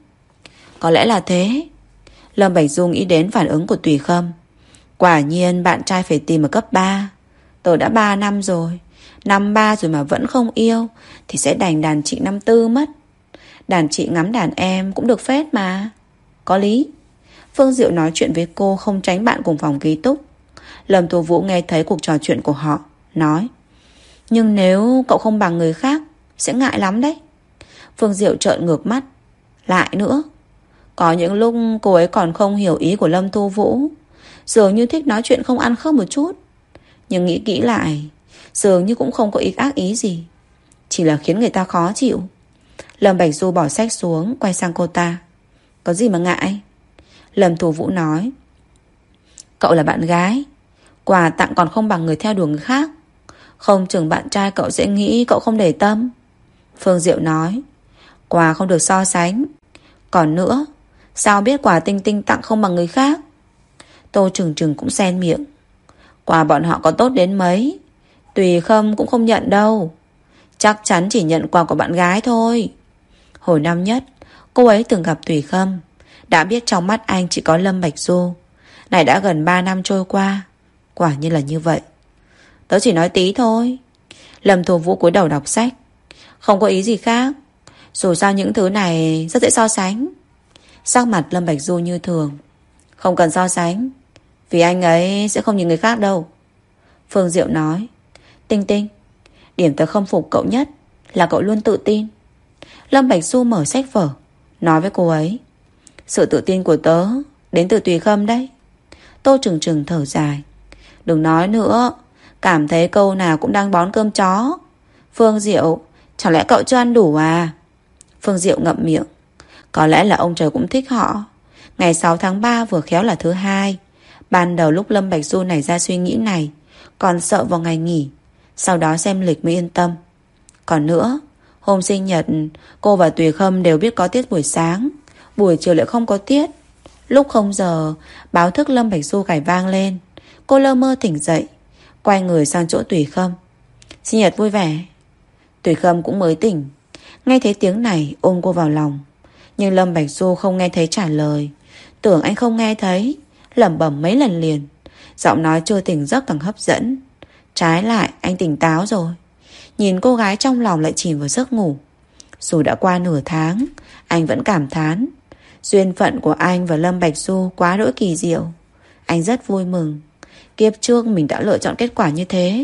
Có lẽ là thế. Lâm Bạch Du nghĩ đến phản ứng của Tùy Khâm. Quả nhiên bạn trai phải tìm ở cấp 3. Tớ đã 3 năm rồi. Năm 3 rồi mà vẫn không yêu thì sẽ đành đàn chị năm 4 mất. Đàn chị ngắm đàn em cũng được phết mà. Có lý. Phương Diệu nói chuyện với cô không tránh bạn cùng phòng ký túc. Lâm Thu Vũ nghe thấy cuộc trò chuyện của họ, nói. Nhưng nếu cậu không bằng người khác sẽ ngại lắm đấy. Phương Diệu trợn ngược mắt. Lại nữa. Có những lúc cô ấy còn không hiểu ý của Lâm Thu Vũ. Dường như thích nói chuyện không ăn khớp một chút. Nhưng nghĩ kỹ lại, dường như cũng không có ác ý gì. Chỉ là khiến người ta khó chịu. Lâm Bạch Du bỏ sách xuống, quay sang cô ta. Có gì mà ngại? Lâm Thu Vũ nói. Cậu là bạn gái, quà tặng còn không bằng người theo đuổi người khác. Không chừng bạn trai cậu sẽ nghĩ cậu không để tâm. Phương Diệu nói. Quà không được so sánh. Còn nữa, sao biết quà Tinh Tinh tặng không bằng người khác? Tô Trừng Trừng cũng xen miệng. Quà bọn họ có tốt đến mấy, Tùy Khâm cũng không nhận đâu. Chắc chắn chỉ nhận quà của bạn gái thôi. Hồi năm nhất cô ấy từng gặp Tùy Khâm, đã biết trong mắt anh chỉ có Lâm Bạch Du. Này đã gần 3 năm trôi qua, quả nhiên là như vậy. Tớ chỉ nói tí thôi. Lâm Thu Vũ cúi đầu đọc sách. Không có ý gì khác. Dù sao những thứ này rất dễ so sánh. Sắc mặt Lâm Bạch Du như thường. Không cần so sánh, vì anh ấy sẽ không nhìn người khác đâu. Phương Diệu nói. Tinh Tinh, điểm tớ không phục cậu nhất là cậu luôn tự tin. Lâm Bạch Du mở sách vở, nói với cô ấy. Sự tự tin của tớ đến từ Tùy Khâm đấy. Tô Trừng Trừng thở dài. Đừng nói nữa, cảm thấy câu nào cũng đang bón cơm chó. Phương Diệu, chẳng lẽ cậu chưa ăn đủ à? Phương Diệu ngậm miệng. Có lẽ là ông trời cũng thích họ. Ngày 6 tháng 3 vừa khéo là thứ hai. Ban đầu lúc Lâm Bạch Du nảy ra suy nghĩ này, còn sợ vào ngày nghỉ, sau đó xem lịch mới yên tâm. Còn nữa, hôm sinh nhật cô và Tùy Khâm đều biết có tiết buổi sáng, buổi chiều lại không có tiết. Lúc 0 giờ, báo thức Lâm Bạch Du gảy vang lên. Cô lơ mơ tỉnh dậy, quay người sang chỗ Tùy Khâm. Sinh nhật vui vẻ. Tùy Khâm cũng mới tỉnh, nghe thấy tiếng này ôm cô vào lòng. Nhưng Lâm Bạch Du không nghe thấy trả lời, tưởng anh không nghe thấy, lẩm bẩm mấy lần liền. Giọng nói chưa tỉnh giấc càng hấp dẫn. Trái lại anh tỉnh táo rồi. Nhìn cô gái trong lòng lại chìm vào giấc ngủ. Dù đã qua nửa tháng, anh vẫn cảm thán duyên phận của anh và Lâm Bạch Du quá đỗi kỳ diệu. Anh rất vui mừng. Kiếp trước mình đã lựa chọn kết quả như thế.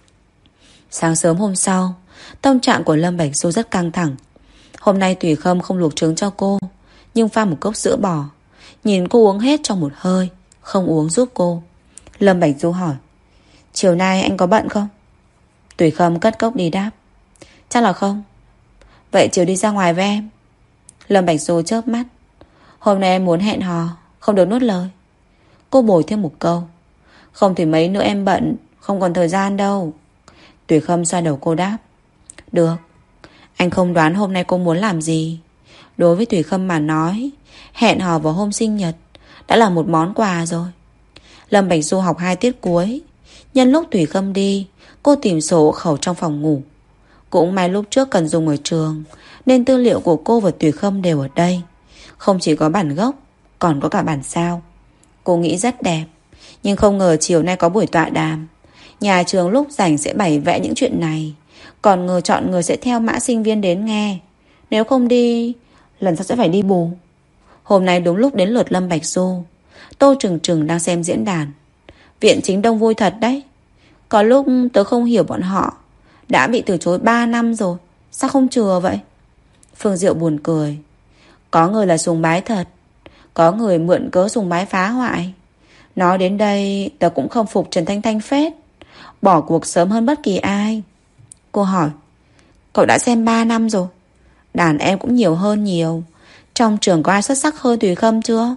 Sáng sớm hôm sau, tâm trạng của Lâm Bạch Du rất căng thẳng. Hôm nay Tùy Khâm không luộc trứng cho cô, nhưng pha một cốc sữa bò. Nhìn cô uống hết trong một hơi, không uống giúp cô. Lâm Bạch Du hỏi: chiều nay anh có bận không? Tùy Khâm cất cốc đi đáp: chắc là không. Vậy chiều đi ra ngoài với em. Lâm Bạch Du chớp mắt: hôm nay em muốn hẹn hò, không được nuốt lời. Cô bồi thêm một câu: không thì mấy nữa em bận, không còn thời gian đâu. Tùy Khâm xoa đầu cô đáp: được. Anh không đoán hôm nay cô muốn làm gì. Đối với Tùy Khâm mà nói, hẹn hò vào hôm sinh nhật đã là một món quà rồi. Lâm Bạch Du học 2 tiết cuối. Nhân lúc Tùy Khâm đi, cô tìm sổ hộ khẩu trong phòng ngủ. Cũng may lúc trước cần dùng ở trường, nên tư liệu của cô và Tùy Khâm đều ở đây. Không chỉ có bản gốc, còn có cả bản sao. Cô nghĩ rất đẹp, nhưng không ngờ chiều nay có buổi tọa đàm. Nhà trường lúc rảnh sẽ bày vẽ những chuyện này, còn ngờ chọn người sẽ theo mã sinh viên đến nghe. Nếu không đi, lần sau sẽ phải đi bù. Hôm nay đúng lúc đến lượt Lâm Bạch Du. Tô Trừng Trừng đang xem diễn đàn. Viện chính đông vui thật đấy. Có lúc tớ không hiểu bọn họ đã bị từ chối 3 năm rồi, sao không chừa vậy? Phương Diệu buồn cười: có người là sùng bái thật, có người mượn cớ sùng bái phá hoại. Nói đến đây tớ cũng không phục Trần Thanh Thanh phết, bỏ cuộc sớm hơn bất kỳ ai. Cô hỏi: cậu đã xem 3 năm rồi, đàn em cũng nhiều hơn nhiều. Trong trường có ai xuất sắc hơn Tùy Khâm chưa?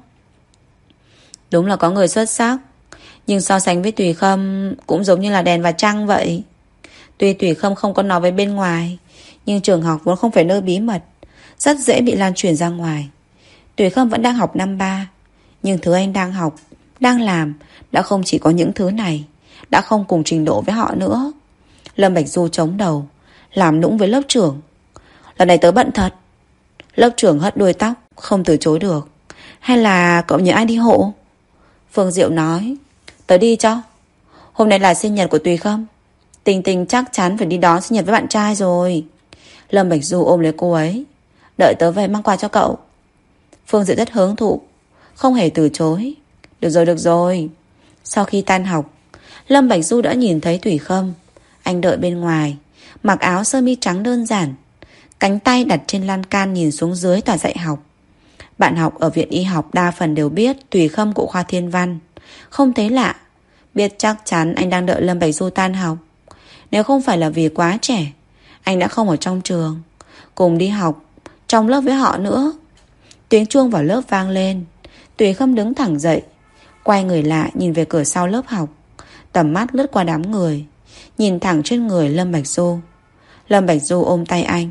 Đúng là có người xuất sắc, nhưng so sánh với Tùy Khâm cũng giống như là đèn và trăng vậy. Tuy Tùy Khâm không có nói với bên ngoài, nhưng trường học vốn không phải nơi bí mật, rất dễ bị lan truyền ra ngoài. Tùy Khâm vẫn đang học năm 3, nhưng thứ anh đang học, đang làm đã không chỉ có những thứ này, đã không cùng trình độ với họ nữa. Lâm Bạch Du chống đầu, làm nũng với lớp trưởng: lần này tớ bận thật. Lớp trưởng hất đuôi tóc, không từ chối được: hay là cậu nhờ ai đi hộ? Phương Diệu nói: tớ đi cho. Hôm nay là sinh nhật của Tùy Khâm, Tình Tình chắc chắn phải đi đón sinh nhật với bạn trai rồi. Lâm Bạch Du ôm lấy cô ấy: đợi tớ về mang quà cho cậu. Phương Diệu rất hứng thụ, không hề từ chối: được rồi, được rồi. Sau khi tan học, Lâm Bạch Du đã nhìn thấy Tùy Khâm. Anh đợi bên ngoài, mặc áo sơ mi trắng đơn giản, cánh tay đặt trên lan can nhìn xuống dưới tòa dạy học. Bạn học ở viện y học đa phần đều biết Tùy Khâm của khoa Thiên Văn. Không thấy lạ, biết chắc chắn anh đang đợi Lâm Bạch Du tan học. Nếu không phải là vì quá trẻ, anh đã không ở trong trường, cùng đi học trong lớp với họ nữa. Tiếng chuông vào lớp vang lên. Tùy Khâm đứng thẳng dậy, quay người lại nhìn về cửa sau lớp học. Tầm mắt lướt qua đám người, nhìn thẳng trên người Lâm Bạch Du. Lâm Bạch Du ôm tay anh: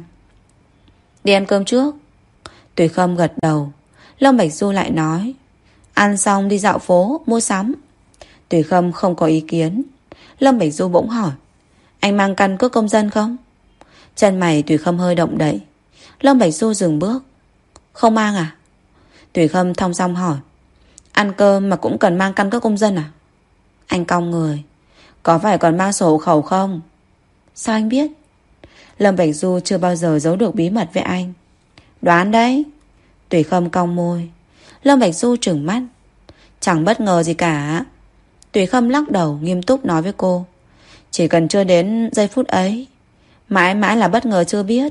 đi ăn cơm trước. Tùy Khâm gật đầu. Lâm Bạch Du lại nói: ăn xong đi dạo phố, mua sắm. Tùy Khâm không có ý kiến. Lâm Bạch Du bỗng hỏi: anh mang căn cước công dân không? Chân mày Tùy Khâm hơi động đậy. Lâm Bạch Du dừng bước: không mang à? Tùy Khâm thong dong hỏi: ăn cơm mà cũng cần mang căn cước công dân à? Anh cong người: có phải còn mang sổ hộ khẩu không? Sao anh biết? Lâm Bạch Du chưa bao giờ giấu được bí mật với anh. Đoán đấy. Tùy Khâm cong môi. Lâm Bạch Du trừng mắt: chẳng bất ngờ gì cả. Tùy Khâm lắc đầu nghiêm túc nói với cô: chỉ cần chưa đến giây phút ấy, mãi mãi là bất ngờ chưa biết.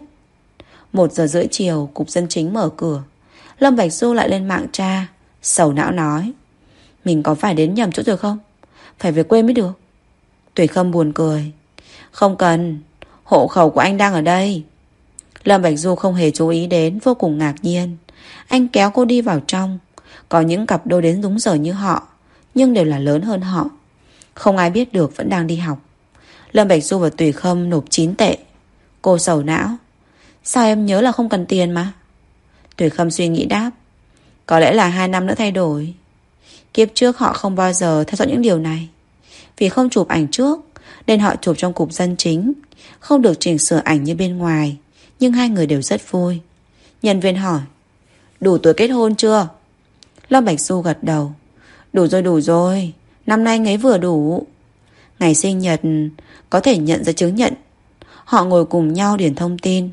1:30 chiều, cục dân chính mở cửa. Lâm Bạch Du lại lên mạng tra, sầu não nói: mình có phải đến nhầm chỗ rồi không? Phải về quê mới được. Tùy Khâm buồn cười: không cần, hộ khẩu của anh đang ở đây. Lâm Bạch Du không hề chú ý đến, vô cùng ngạc nhiên. Anh kéo cô đi vào trong. Có những cặp đôi đến đúng giờ như họ, nhưng đều là lớn hơn họ. Không ai biết được vẫn đang đi học. Lâm Bạch Du và Tùy Khâm nộp 9 tệ. Cô sầu não: sao em nhớ là không cần tiền mà? Tùy Khâm suy nghĩ đáp: có lẽ là 2 năm nữa thay đổi. Kiếp trước họ không bao giờ theo dõi những điều này. Vì không chụp ảnh trước nên họ chụp trong cục dân chính, không được chỉnh sửa ảnh như bên ngoài. Nhưng hai người đều rất vui. Nhân viên hỏi: đủ tuổi kết hôn chưa? Lâm Bạch Du gật đầu: đủ rồi, năm nay anh ấy vừa đủ. Ngày sinh nhật có thể nhận giấy chứng nhận. Họ ngồi cùng nhau điền thông tin.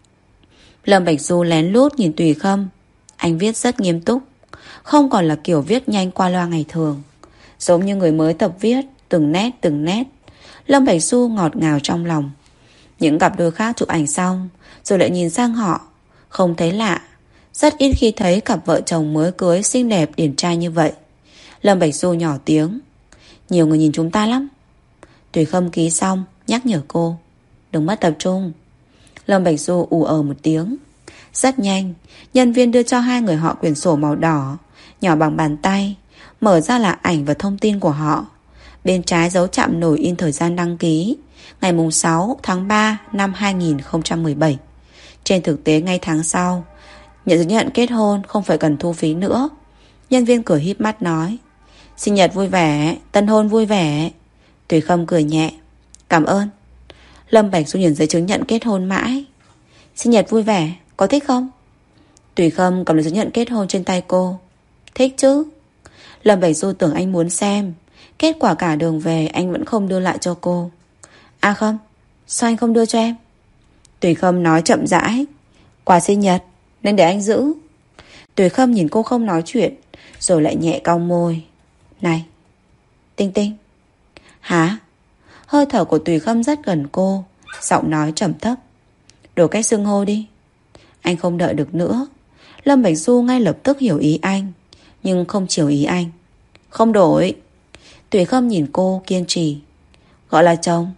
Lâm Bạch Du lén lút nhìn Tùy Khâm. Anh viết rất nghiêm túc, không còn là kiểu viết nhanh qua loa ngày thường, giống như người mới tập viết, từng nét. Lâm Bạch Du ngọt ngào trong lòng. Những cặp đôi khác chụp ảnh xong rồi lại nhìn sang họ, không thấy lạ. Rất ít khi thấy cặp vợ chồng mới cưới xinh đẹp điển trai như vậy. Lâm Bạch Du nhỏ tiếng: nhiều người nhìn chúng ta lắm. Tùy Khâm ký xong nhắc nhở cô: đừng mất tập trung. Lâm Bạch Du ù một tiếng. Rất nhanh, nhân viên đưa cho hai người họ quyển sổ màu đỏ, nhỏ bằng bàn tay. Mở ra là ảnh và thông tin của họ. Bên trái dấu chạm nổi in thời gian đăng ký, ngày 6 tháng 3 năm 2017. Trên thực tế ngay tháng sau, nhận giấy nhận kết hôn không phải cần thu phí nữa. Nhân viên cười híp mắt nói: sinh nhật vui vẻ, tân hôn vui vẻ. Tùy Khâm cười nhẹ: cảm ơn. Lâm Bạch Du nhìn giấy chứng nhận kết hôn mãi. Sinh nhật vui vẻ, có thích không? Tùy Khâm cầm lấy giấy nhận kết hôn trên tay cô. Thích chứ. Lâm Bạch Du tưởng anh muốn xem. Kết quả cả đường về anh vẫn không đưa lại cho cô. À không, sao anh không đưa cho em? Tùy Khâm nói chậm rãi: quà sinh nhật nên để anh giữ. Tùy Khâm nhìn cô không nói chuyện, rồi lại nhẹ cong môi: này, Tinh Tinh. Hả? Hơi thở của Tùy Khâm rất gần cô, giọng nói trầm thấp: đổi cách xưng hô đi. Anh không đợi được nữa. Lâm Bạch Du ngay lập tức hiểu ý anh, nhưng không chiều ý anh. Không đổi. Tùy Khâm nhìn cô kiên trì: gọi là chồng.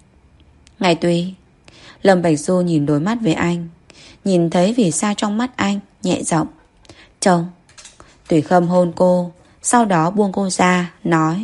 Ngày Tùy. Lâm Bạch Du nhìn đôi mắt với anh, nhìn thấy vì sao trong mắt anh, nhẹ giọng: chồng. Tùy Khâm hôn cô, sau đó buông cô ra, nói: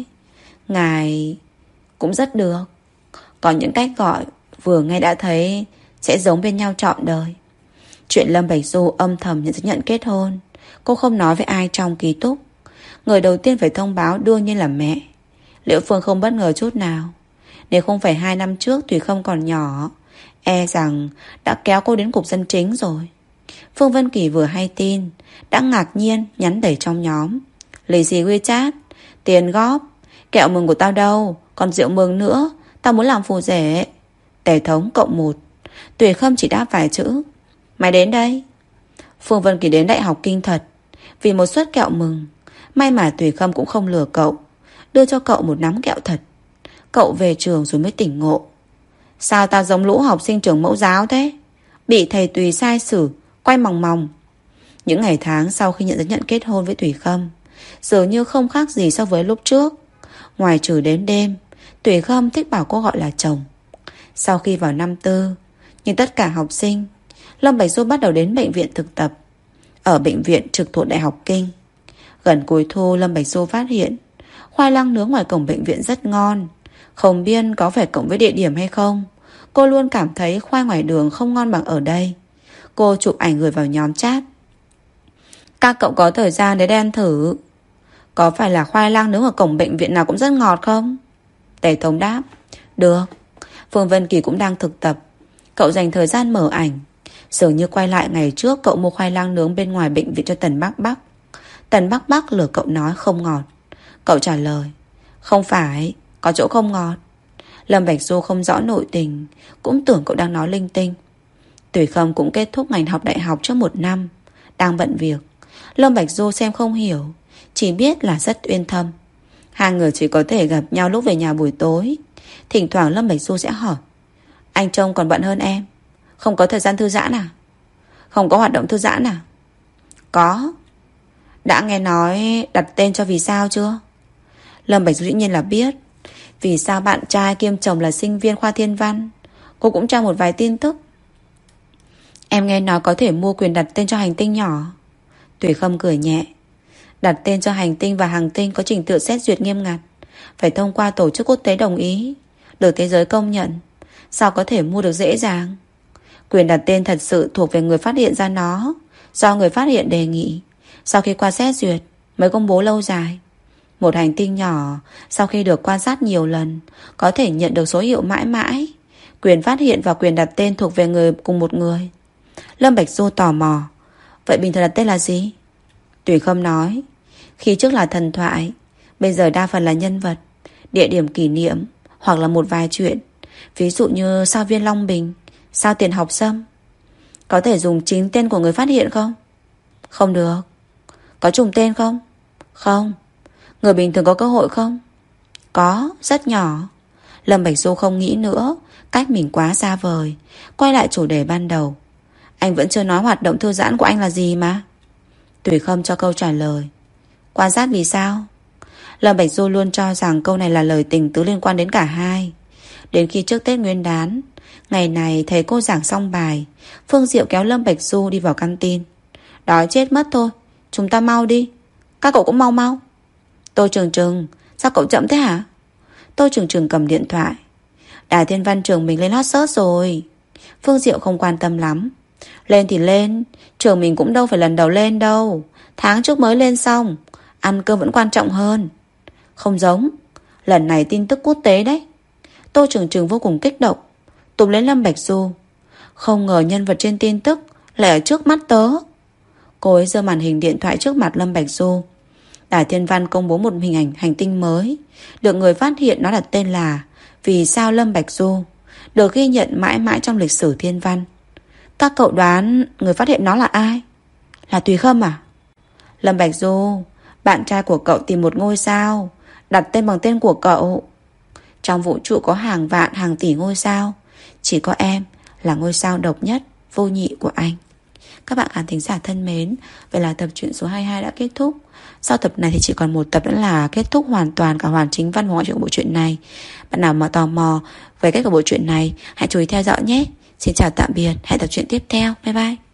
ngài cũng rất được. Có những cách gọi vừa nghe đã thấy sẽ giống bên nhau trọn đời. Chuyện Lâm Bạch Du âm thầm nhận giấy nhận kết hôn, cô không nói với ai trong ký túc. Người đầu tiên phải thông báo đương nhiên là mẹ. Liễu Phương không bất ngờ chút nào. Nếu không phải 2 năm trước Tùy Khâm còn nhỏ, e rằng đã kéo cô đến cục dân chính rồi. Phương Vân Kỳ vừa hay tin, đã ngạc nhiên nhắn đẩy trong nhóm: lì xì WeChat, tiền góp, kẹo mừng của tao đâu, còn rượu mừng nữa, tao muốn làm phù rể. Tề thống +1. Tùy Khâm chỉ đáp vài chữ: mày đến đây. Phương Vân Kỳ đến Đại học Kinh thật, vì một suất kẹo mừng. May mà Tùy Khâm cũng không lừa cậu, đưa cho cậu một nắm kẹo thật. Cậu về trường rồi mới tỉnh ngộ: sao tao giống lũ học sinh trường mẫu giáo thế, bị thầy Tùy sai xử, quay mòng mòng. Những ngày tháng sau khi nhận giấy nhận kết hôn với Tùy Khâm dường như không khác gì so với lúc trước. Ngoài trừ đến đêm, Tùy Khâm thích bảo cô gọi là chồng. Sau khi vào năm tư, như tất cả học sinh, Lâm Bạch Du bắt đầu đến bệnh viện thực tập. Ở bệnh viện trực thuộc Đại học Kinh. Gần cuối thu, Lâm Bạch Du phát hiện khoai lang nướng ngoài cổng bệnh viện rất ngon. Không biết có phải cộng với địa điểm hay không, cô luôn cảm thấy khoai ngoài đường không ngon bằng ở đây. Cô chụp ảnh gửi vào nhóm chat: các cậu có thời gian để đem thử. Có phải là khoai lang nướng ở cổng bệnh viện nào cũng rất ngọt không? Tề thống đáp: được. Phương Vân Kỳ cũng đang thực tập. Cậu dành thời gian mở ảnh, dường như quay lại ngày trước cậu mua khoai lang nướng bên ngoài bệnh viện cho Tần Bắc Bắc. Tần Bắc Bắc lừa cậu nói không ngọt. Cậu trả lời: không phải, có chỗ không ngọt. Lâm Bạch Du không rõ nội tình, cũng tưởng cậu đang nói linh tinh. Tùy Khâm cũng kết thúc ngành học đại học trước 1 năm, đang bận việc. Lâm Bạch Du xem không hiểu, chỉ biết là rất uyên thâm. Hai người chỉ có thể gặp nhau lúc về nhà buổi tối. Thỉnh thoảng Lâm Bạch Du sẽ hỏi: anh trông còn bận hơn em, không có thời gian thư giãn à? Không có hoạt động thư giãn à? Có. Đã nghe nói đặt tên cho vì sao chưa? Lâm Bạch Du dĩ nhiên là biết. Vì sao bạn trai kiêm chồng là sinh viên khoa thiên văn. Cô cũng tra một vài tin tức. Em nghe nói có thể mua quyền đặt tên cho hành tinh nhỏ. Tùy Khâm cười nhẹ: đặt tên cho hành tinh và hành tinh có trình tự xét duyệt nghiêm ngặt, phải thông qua tổ chức quốc tế đồng ý, được thế giới công nhận. Sao có thể mua được dễ dàng? Quyền đặt tên thật sự thuộc về người phát hiện ra nó, do người phát hiện đề nghị, sau khi qua xét duyệt mới công bố lâu dài. Một hành tinh nhỏ sau khi được quan sát nhiều lần có thể nhận được số hiệu mãi mãi. Quyền phát hiện và quyền đặt tên thuộc về người cùng một người. Lâm Bạch Du tò mò: vậy bình thường đặt tên là gì? Tùy Khâm nói: khi trước là thần thoại, bây giờ đa phần là nhân vật, địa điểm kỷ niệm, hoặc là một vài chuyện. Ví dụ như sao Viên Long Bình, sao Tiền Học Sâm. Có thể dùng chính tên của người phát hiện không? Không được. Có trùng tên không? Không. Người bình thường có cơ hội không? Có, rất nhỏ. Lâm Bạch Du không nghĩ nữa, cách mình quá xa vời, quay lại chủ đề ban đầu. Anh vẫn chưa nói hoạt động thư giãn của anh là gì mà. Tùy Khâm cho câu trả lời. Quan sát vì sao? Lâm Bạch Du luôn cho rằng câu này là lời tình tứ liên quan đến cả hai. Đến khi trước Tết Nguyên đán, ngày này thầy cô giảng xong bài, Phương Diệu kéo Lâm Bạch Du đi vào căng tin. Đói chết mất thôi, chúng ta mau đi. Các cậu cũng mau mau. Tô Trường Trừng, sao cậu chậm thế hả? Tô Trường Trừng cầm điện thoại. Đài Thiên Văn trường mình lên hot search rồi. Phương Diệu không quan tâm lắm. Lên thì lên, trường mình cũng đâu phải lần đầu lên đâu. Tháng trước mới lên xong, ăn cơm vẫn quan trọng hơn. Không giống, lần này tin tức quốc tế đấy. Tô Trường Trừng vô cùng kích động, túm lấy Lâm Bạch Du. Không ngờ nhân vật trên tin tức lại ở trước mắt tớ. Cô ấy giơ màn hình điện thoại trước mặt Lâm Bạch Du. Đài Thiên Văn công bố một hình ảnh hành tinh mới, được người phát hiện nó đặt tên là Vì sao Lâm Bạch Du, được ghi nhận mãi mãi trong lịch sử thiên văn. Các cậu đoán người phát hiện nó là ai? Là Tùy Khâm à? Lâm Bạch Du, bạn trai của cậu tìm một ngôi sao, đặt tên bằng tên của cậu. Trong vũ trụ có hàng vạn hàng tỷ ngôi sao, chỉ có em là ngôi sao độc nhất, vô nhị của anh. Các bạn khán thính giả thân mến, vậy là tập truyện số 22 đã kết thúc. Sau tập này thì chỉ còn một tập nữa là kết thúc hoàn toàn cả hoàn chính văn và ngoại truyện của bộ truyện này. Bạn nào mà tò mò về cách của bộ truyện này, hãy chú ý theo dõi nhé. Xin chào tạm biệt, hẹn tập truyện tiếp theo. Bye bye.